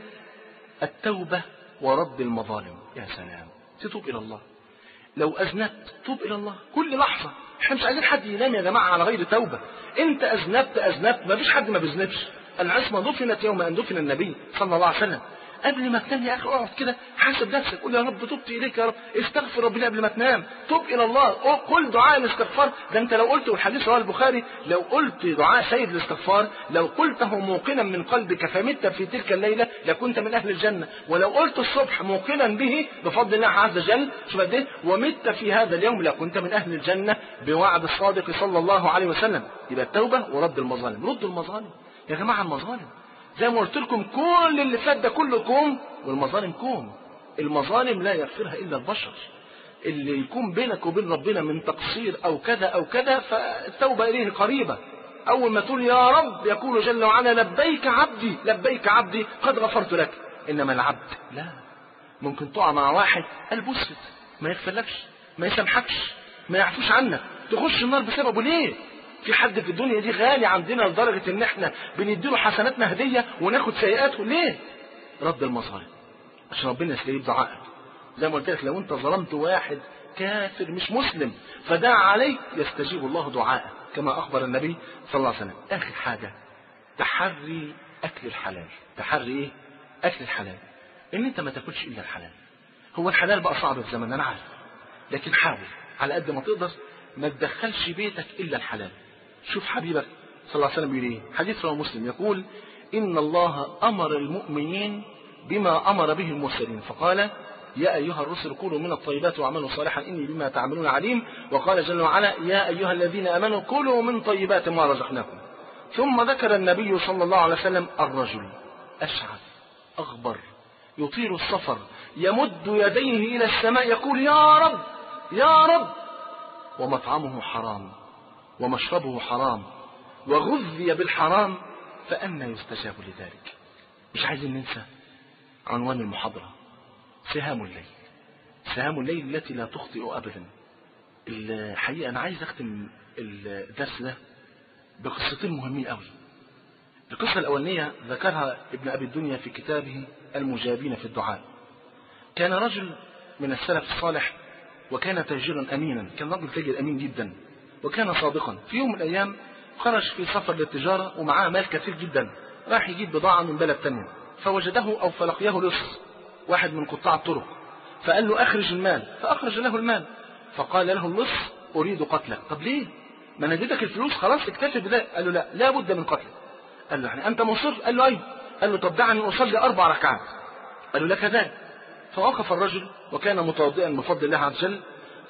التوبة ورد المظالم. يا سلام، تتوب إلى الله. لو أذنبت توب إلى الله كل لحظة. احنا مش عايزين حد ينام يا جماعة على غير توبة. انت أذنبت أذنبت، ما فيش حد ما بيذنبش. العصمة دفنت يوم أن دفن النبي صلى الله عليه وسلم. قبل ما تنام يا أخي اقعد كده حاسب نفسك، قول يا رب تبت إليك يا رب، استغفر ربنا قبل ما تنام، تب إلى الله، قل دعاء الاستغفار. ده أنت لو قلت، والحديث رواه البخاري، لو قلت دعاء سيد الاستغفار لو قلته موقنا من قلبك فمت في تلك الليلة لكنت من أهل الجنة، ولو قلت الصبح موقنا به بفضل الله عز وجل شوف قد ايه ومت في هذا اليوم لكنت من أهل الجنة بوعد الصادق صلى الله عليه وسلم. يبقى التوبة ورد المظالم. ردوا المظالم يا جماعة، المظالم زي ما قلت لكم كل اللي فات ده كله كوم، والمظالم كوم. المظالم لا يغفرها إلا البشر. اللي يكون بينك وبين ربنا من تقصير أو كذا أو كذا فالتوبة إليه قريبة. أول ما تقول يا رب يقول جل وعلا لبيك عبدي لبيك عبدي قد غفرت لك. إنما العبد لا، ممكن تقع مع واحد قلبه اسود ما يغفرلكش ما يسامحكش ما يعفوش عنك تخش النار بسببه. ليه؟ في حد في الدنيا دي غالي عندنا لدرجة ان احنا بنديله حسناتنا هدية وناخد سيئاته؟ ليه؟ رد المظالم عشان ربنا يستجيب دعائك. زي ما قلت لك لو انت ظلمت واحد كافر مش مسلم فدعا عليك يستجيب الله دعائك كما اخبر النبي صلى الله عليه وسلم. اخر حاجة تحري اكل الحلال. تحري ايه؟ اكل الحلال. ان انت ما تاكلش الا الحلال. هو الحلال بقى صعب في زماننا انا عارف، لكن حاول على قد ما تقدر ما تدخلش بيتك الا الحلال. شوف حبيبك صلى الله عليه وسلم بيقول ايه؟ حديث رواه مسلم يقول ان الله امر المؤمنين بما امر به المرسلين فقال يا ايها الرسل كلوا من الطيبات واعملوا صالحا اني بما تعملون عليم. وقال جل وعلا يا ايها الذين امنوا كلوا من طيبات ما رزقناكم. ثم ذكر النبي صلى الله عليه وسلم الرجل اشعث اغبر يطيل السفر يمد يديه الى السماء يقول يا رب يا رب ومطعمه حرام ومشربه حرام وغذي بالحرام فأنى يستجاب لذلك. مش عايزين ننسى عنوان المحاضرة سهام الليل. سهام الليل التي لا تخطئ أبدا. الحقيقة أنا عايز أختم الدرس ده بقصتين مهمين قوي. القصة الأولانية ذكرها ابن أبي الدنيا في كتابه المجابين في الدعاء. كان رجل من السلف الصالح وكان تاجرا أمينا، كان رجل تاجر أمين جدا وكان صادقا. في يوم من الأيام خرج في سفر للتجارة ومعاه مال كثير جدا، راح يجيب بضاعة من بلد تانية فوجده أو فلقيه لص واحد من قطاع الطرق فقال له أخرج المال، فأخرج له المال. فقال له اللص أريد قتلك. طب ليه؟ ما أنا اديتك الفلوس خلاص اكتفي بذلك. قال له لا لا بد من قتلك. قال له يعني أنت مصر؟ قال له أيوه. قال له طب دعني أصلي أربع ركعات. قال له لك ذلك. فوقف الرجل وكان متوضئا بفضل الله عز وجل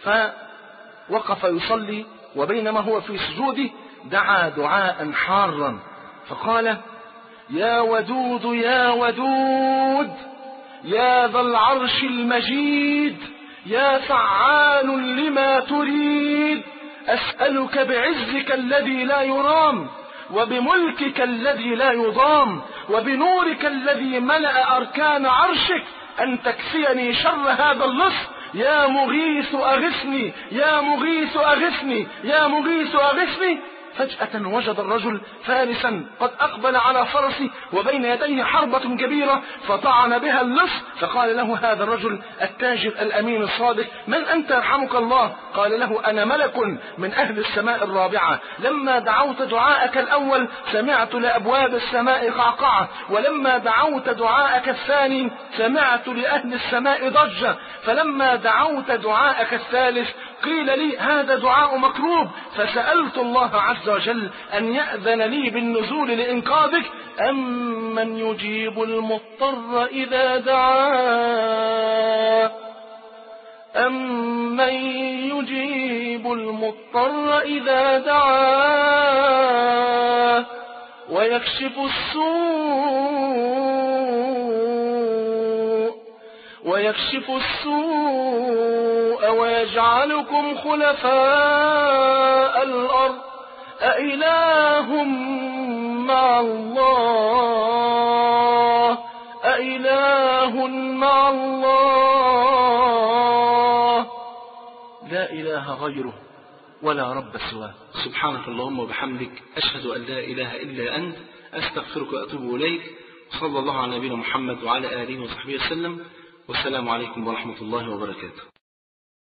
فوقف يصلي وبينما هو في سجوده دعا دعاء حارا فقال يا ودود يا ودود يا ذا العرش المجيد يا فعال لما تريد أسألك بعزك الذي لا يرام وبملكك الذي لا يضام وبنورك الذي ملأ أركان عرشك أن تكفيني شر هذا اللص. يا مغيث أغثني يا مغيث أغثني يا مغيث أغثني. فجأة وجد الرجل فارسا قد أقبل على فرسه وبين يديه حربة كبيرة فطعن بها اللص. فقال له هذا الرجل التاجر الأمين الصادق من أنت يرحمك الله؟ قال له أنا ملك من أهل السماء الرابعة، لما دعوت دعاءك الأول سمعت لأبواب السماء قعقعة ولما دعوت دعاءك الثاني سمعت لأهل السماء ضجة فلما دعوت دعاءك الثالث قيل لي هذا دعاء مكروب فسألت الله عز وجل أن يأذن لي بالنزول لإنقاذك. أمن يجيب المضطر إذا دعاه أمن يجيب المضطر إذا دعاه ويكشف السوء ويكشف السوء ويجعلكم خلفاء الأرض أإله مع الله أإله مع الله لا إله غيره ولا رب سواه. سبحانك اللهم وبحمدك أشهد أن لا إله إلا أنت أستغفرك وأتوب إليك. صلى الله على نبينا محمد وعلى آله وصحبه وسلم والسلام عليكم ورحمة الله وبركاته.